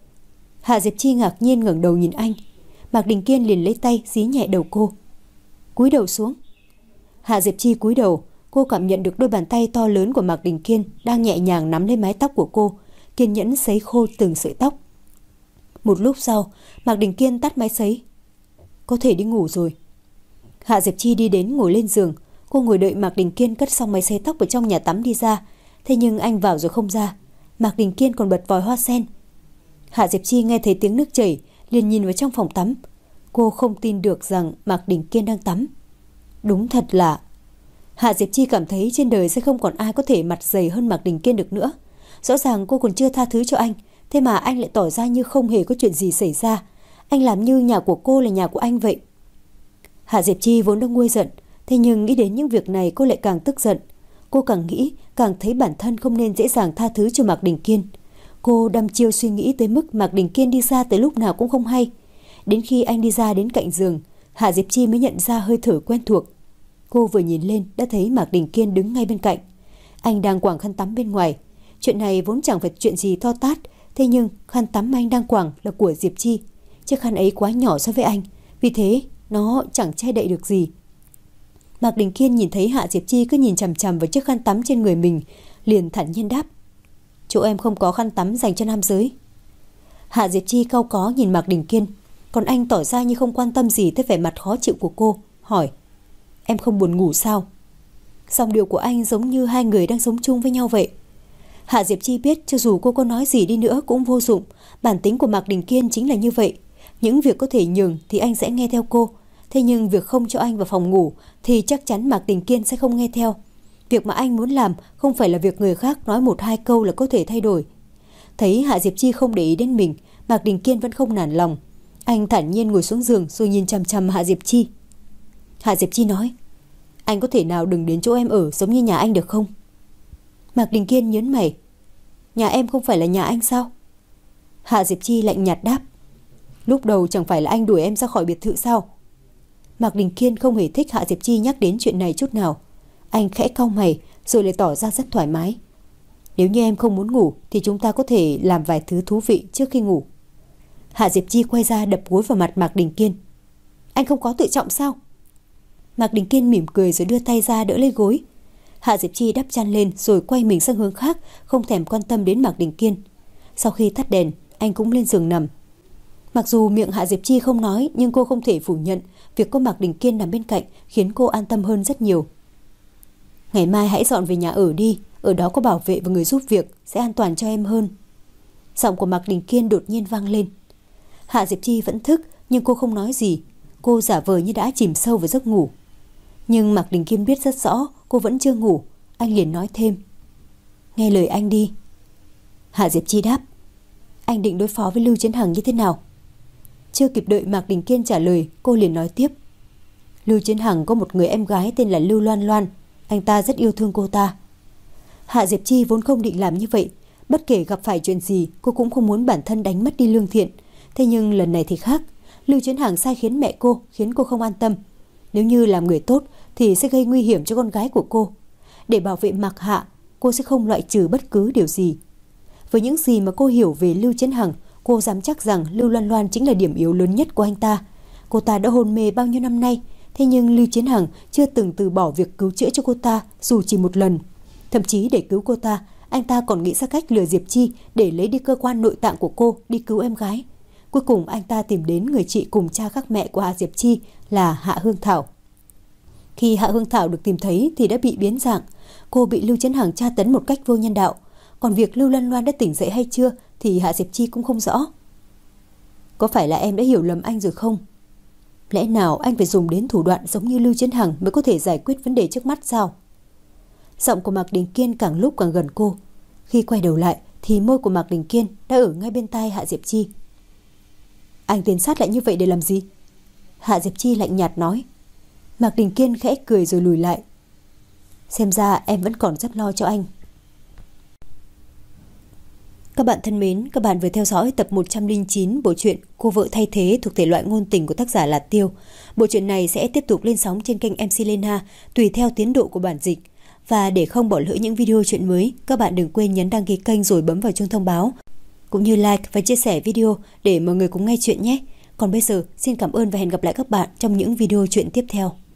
Hạ Diệp Chi ngạc nhiên ngẩng đầu nhìn anh. Mạc Đình Kiên liền lấy tay dí nhẹ đầu cô. Cúi đầu xuống. Hạ Diệp Chi cúi đầu. Cô cảm nhận được đôi bàn tay to lớn của Mạc Đình Kiên đang nhẹ nhàng nắm lấy mái tóc của cô, kiên nhẫn sấy khô từng sợi tóc. Một lúc sau, Mạc Đình Kiên tắt máy sấy. Có thể đi ngủ rồi. Hạ Diệp Chi đi đến ngồi lên giường. Cô ngồi đợi Mạc Đình Kiên cất xong máy sấy tóc ở trong nhà tắm đi ra. Thế nhưng anh vào rồi không ra. Mạc Đình Kiên còn bật vòi hoa sen. Hạ Diệp Chi nghe thấy tiếng nước chảy, liền nhìn vào trong phòng tắm. Cô không tin được rằng Mạc Đình Kiên đang tắm. Đúng thật lạ. Hạ Diệp Chi cảm thấy trên đời sẽ không còn ai có thể mặt dày hơn Mạc Đình Kiên được nữa. Rõ ràng cô còn chưa tha thứ cho anh, thế mà anh lại tỏ ra như không hề có chuyện gì xảy ra. Anh làm như nhà của cô là nhà của anh vậy. Hạ Diệp Chi vốn đang nguôi giận, thế nhưng nghĩ đến những việc này cô lại càng tức giận. Cô càng nghĩ, càng thấy bản thân không nên dễ dàng tha thứ cho Mạc Đình Kiên. Cô đăm chiêu suy nghĩ tới mức Mạc Đình Kiên đi ra tới lúc nào cũng không hay. Đến khi anh đi ra đến cạnh giường, Hạ Diệp Chi mới nhận ra hơi thở quen thuộc. Cô vừa nhìn lên đã thấy Mạc Đình Kiên đứng ngay bên cạnh. Anh đang quàng khăn tắm bên ngoài. Chuyện này vốn chẳng phải chuyện gì to tát, thế nhưng khăn tắm anh đang quàng là của Diệp Chi. Chiếc khăn ấy quá nhỏ so với anh, vì thế nó chẳng che đậy được gì. Mạc Đình Kiên nhìn thấy Hạ Diệp Chi cứ nhìn chằm chằm vào chiếc khăn tắm trên người mình, liền thản nhiên đáp: chỗ em không có khăn tắm dành cho nam giới. Hạ Diệp Chi cau có nhìn Mạc Đình Kiên, còn anh tỏ ra như không quan tâm gì tới vẻ mặt khó chịu của cô, hỏi: em không buồn ngủ sao? Giọng điệu của anh giống như hai người đang sống chung với nhau vậy. Hạ Diệp Chi biết cho dù cô có nói gì đi nữa cũng vô dụng. Bản tính của Mạc Đình Kiên chính là như vậy. Những việc có thể nhường thì anh sẽ nghe theo cô. Thế nhưng việc không cho anh vào phòng ngủ thì chắc chắn Mạc Đình Kiên sẽ không nghe theo. Việc mà anh muốn làm không phải là việc người khác nói một hai câu là có thể thay đổi. Thấy Hạ Diệp Chi không để ý đến mình, Mạc Đình Kiên vẫn không nản lòng. Anh thản nhiên ngồi xuống giường rồi nhìn chằm chằm Hạ Diệp Chi. Hạ Diệp Chi nói: anh có thể nào đừng đến chỗ em ở giống như nhà anh được không? Mạc Đình Kiên nhớn mày: nhà em không phải là nhà anh sao? Hạ Diệp Chi lạnh nhạt đáp: lúc đầu chẳng phải là anh đuổi em ra khỏi biệt thự sao? Mạc Đình Kiên không hề thích Hạ Diệp Chi nhắc đến chuyện này chút nào. Anh khẽ cau mày rồi lại tỏ ra rất thoải mái: nếu như em không muốn ngủ thì chúng ta có thể làm vài thứ thú vị trước khi ngủ. Hạ Diệp Chi quay ra đập gối vào mặt Mạc Đình Kiên: anh không có tự trọng sao? Mạc Đình Kiên mỉm cười rồi đưa tay ra đỡ lấy gối. Hạ Diệp Chi đắp chăn lên rồi quay mình sang hướng khác, không thèm quan tâm đến Mạc Đình Kiên. Sau khi tắt đèn, anh cũng lên giường nằm. Mặc dù miệng Hạ Diệp Chi không nói, nhưng cô không thể phủ nhận việc có Mạc Đình Kiên nằm bên cạnh khiến cô an tâm hơn rất nhiều. Ngày mai hãy dọn về nhà ở đi, ở đó có bảo vệ và người giúp việc, sẽ an toàn cho em hơn. Giọng của Mạc Đình Kiên đột nhiên vang lên. Hạ Diệp Chi vẫn thức nhưng cô không nói gì. Cô giả vờ như đã chìm sâu vào giấc ngủ. Nhưng Mạc Đình Kiên biết rất rõ cô vẫn chưa ngủ. Anh liền nói thêm: nghe lời anh đi. Hạ Diệp Chi đáp: anh định đối phó với Lưu Chiến Hằng như thế nào? Chưa kịp đợi Mạc Đình Kiên trả lời, cô liền nói tiếp: Lưu Chiến Hằng có một người em gái tên là Lưu Loan Loan. Anh ta rất yêu thương cô ta. Hạ Diệp Chi vốn không định làm như vậy. Bất kể gặp phải chuyện gì, cô cũng không muốn bản thân đánh mất đi Lương Thiện. Thế nhưng lần này thì khác. Lưu Chiến Hằng sai khiến mẹ cô, khiến cô không an tâm. Nếu như làm người tốt thì sẽ gây nguy hiểm cho con gái của cô. Để bảo vệ Mạc Hạ, cô sẽ không loại trừ bất cứ điều gì. Với những gì mà cô hiểu về Lưu Chiến Hằng, cô dám chắc rằng Lưu Loan Loan chính là điểm yếu lớn nhất của anh ta. Cô ta đã hôn mê bao nhiêu năm nay, thế nhưng Lưu Chiến Hằng chưa từng từ bỏ việc cứu chữa cho cô ta dù chỉ một lần. Thậm chí để cứu cô ta, anh ta còn nghĩ ra cách lừa Diệp Chi để lấy đi cơ quan nội tạng của cô đi cứu em gái. Cuối cùng anh ta tìm đến người chị cùng cha khác mẹ của Hạ Diệp Chi là Hạ Hương Thảo. Khi Hạ Hương Thảo được tìm thấy thì đã bị biến dạng. Cô bị Lưu Chiến Hằng tra tấn một cách vô nhân đạo. Còn việc Lưu Loan Loan đã tỉnh dậy hay chưa thì Hạ Diệp Chi cũng không rõ. Có phải là em đã hiểu lầm anh rồi không? Lẽ nào anh phải dùng đến thủ đoạn giống như Lưu Chiến Hằng mới có thể giải quyết vấn đề trước mắt sao? Giọng của Mạc Đình Kiên càng lúc càng gần cô. Khi quay đầu lại thì môi của Mạc Đình Kiên đã ở ngay bên tai Hạ Diệp Chi. Anh tiến sát lại như vậy để làm gì? Hạ Diệp Chi lạnh nhạt nói. Mạc Đình Kiên khẽ cười rồi lùi lại. Xem ra em vẫn còn rất lo cho anh. Các bạn thân mến, các bạn vừa theo dõi tập một trăm lẻ chín bộ truyện Cô vợ thay thế thuộc thể loại ngôn tình của tác giả là Tiêu. Bộ truyện này sẽ tiếp tục lên sóng trên kênh em xê Lena tùy theo tiến độ của bản dịch. Và để không bỏ lỡ những video truyện mới, các bạn đừng quên nhấn đăng ký kênh rồi bấm vào chuông thông báo, cũng như like và chia sẻ video để mọi người cùng nghe chuyện nhé. Còn bây giờ, xin cảm ơn và hẹn gặp lại các bạn trong những video truyện tiếp theo.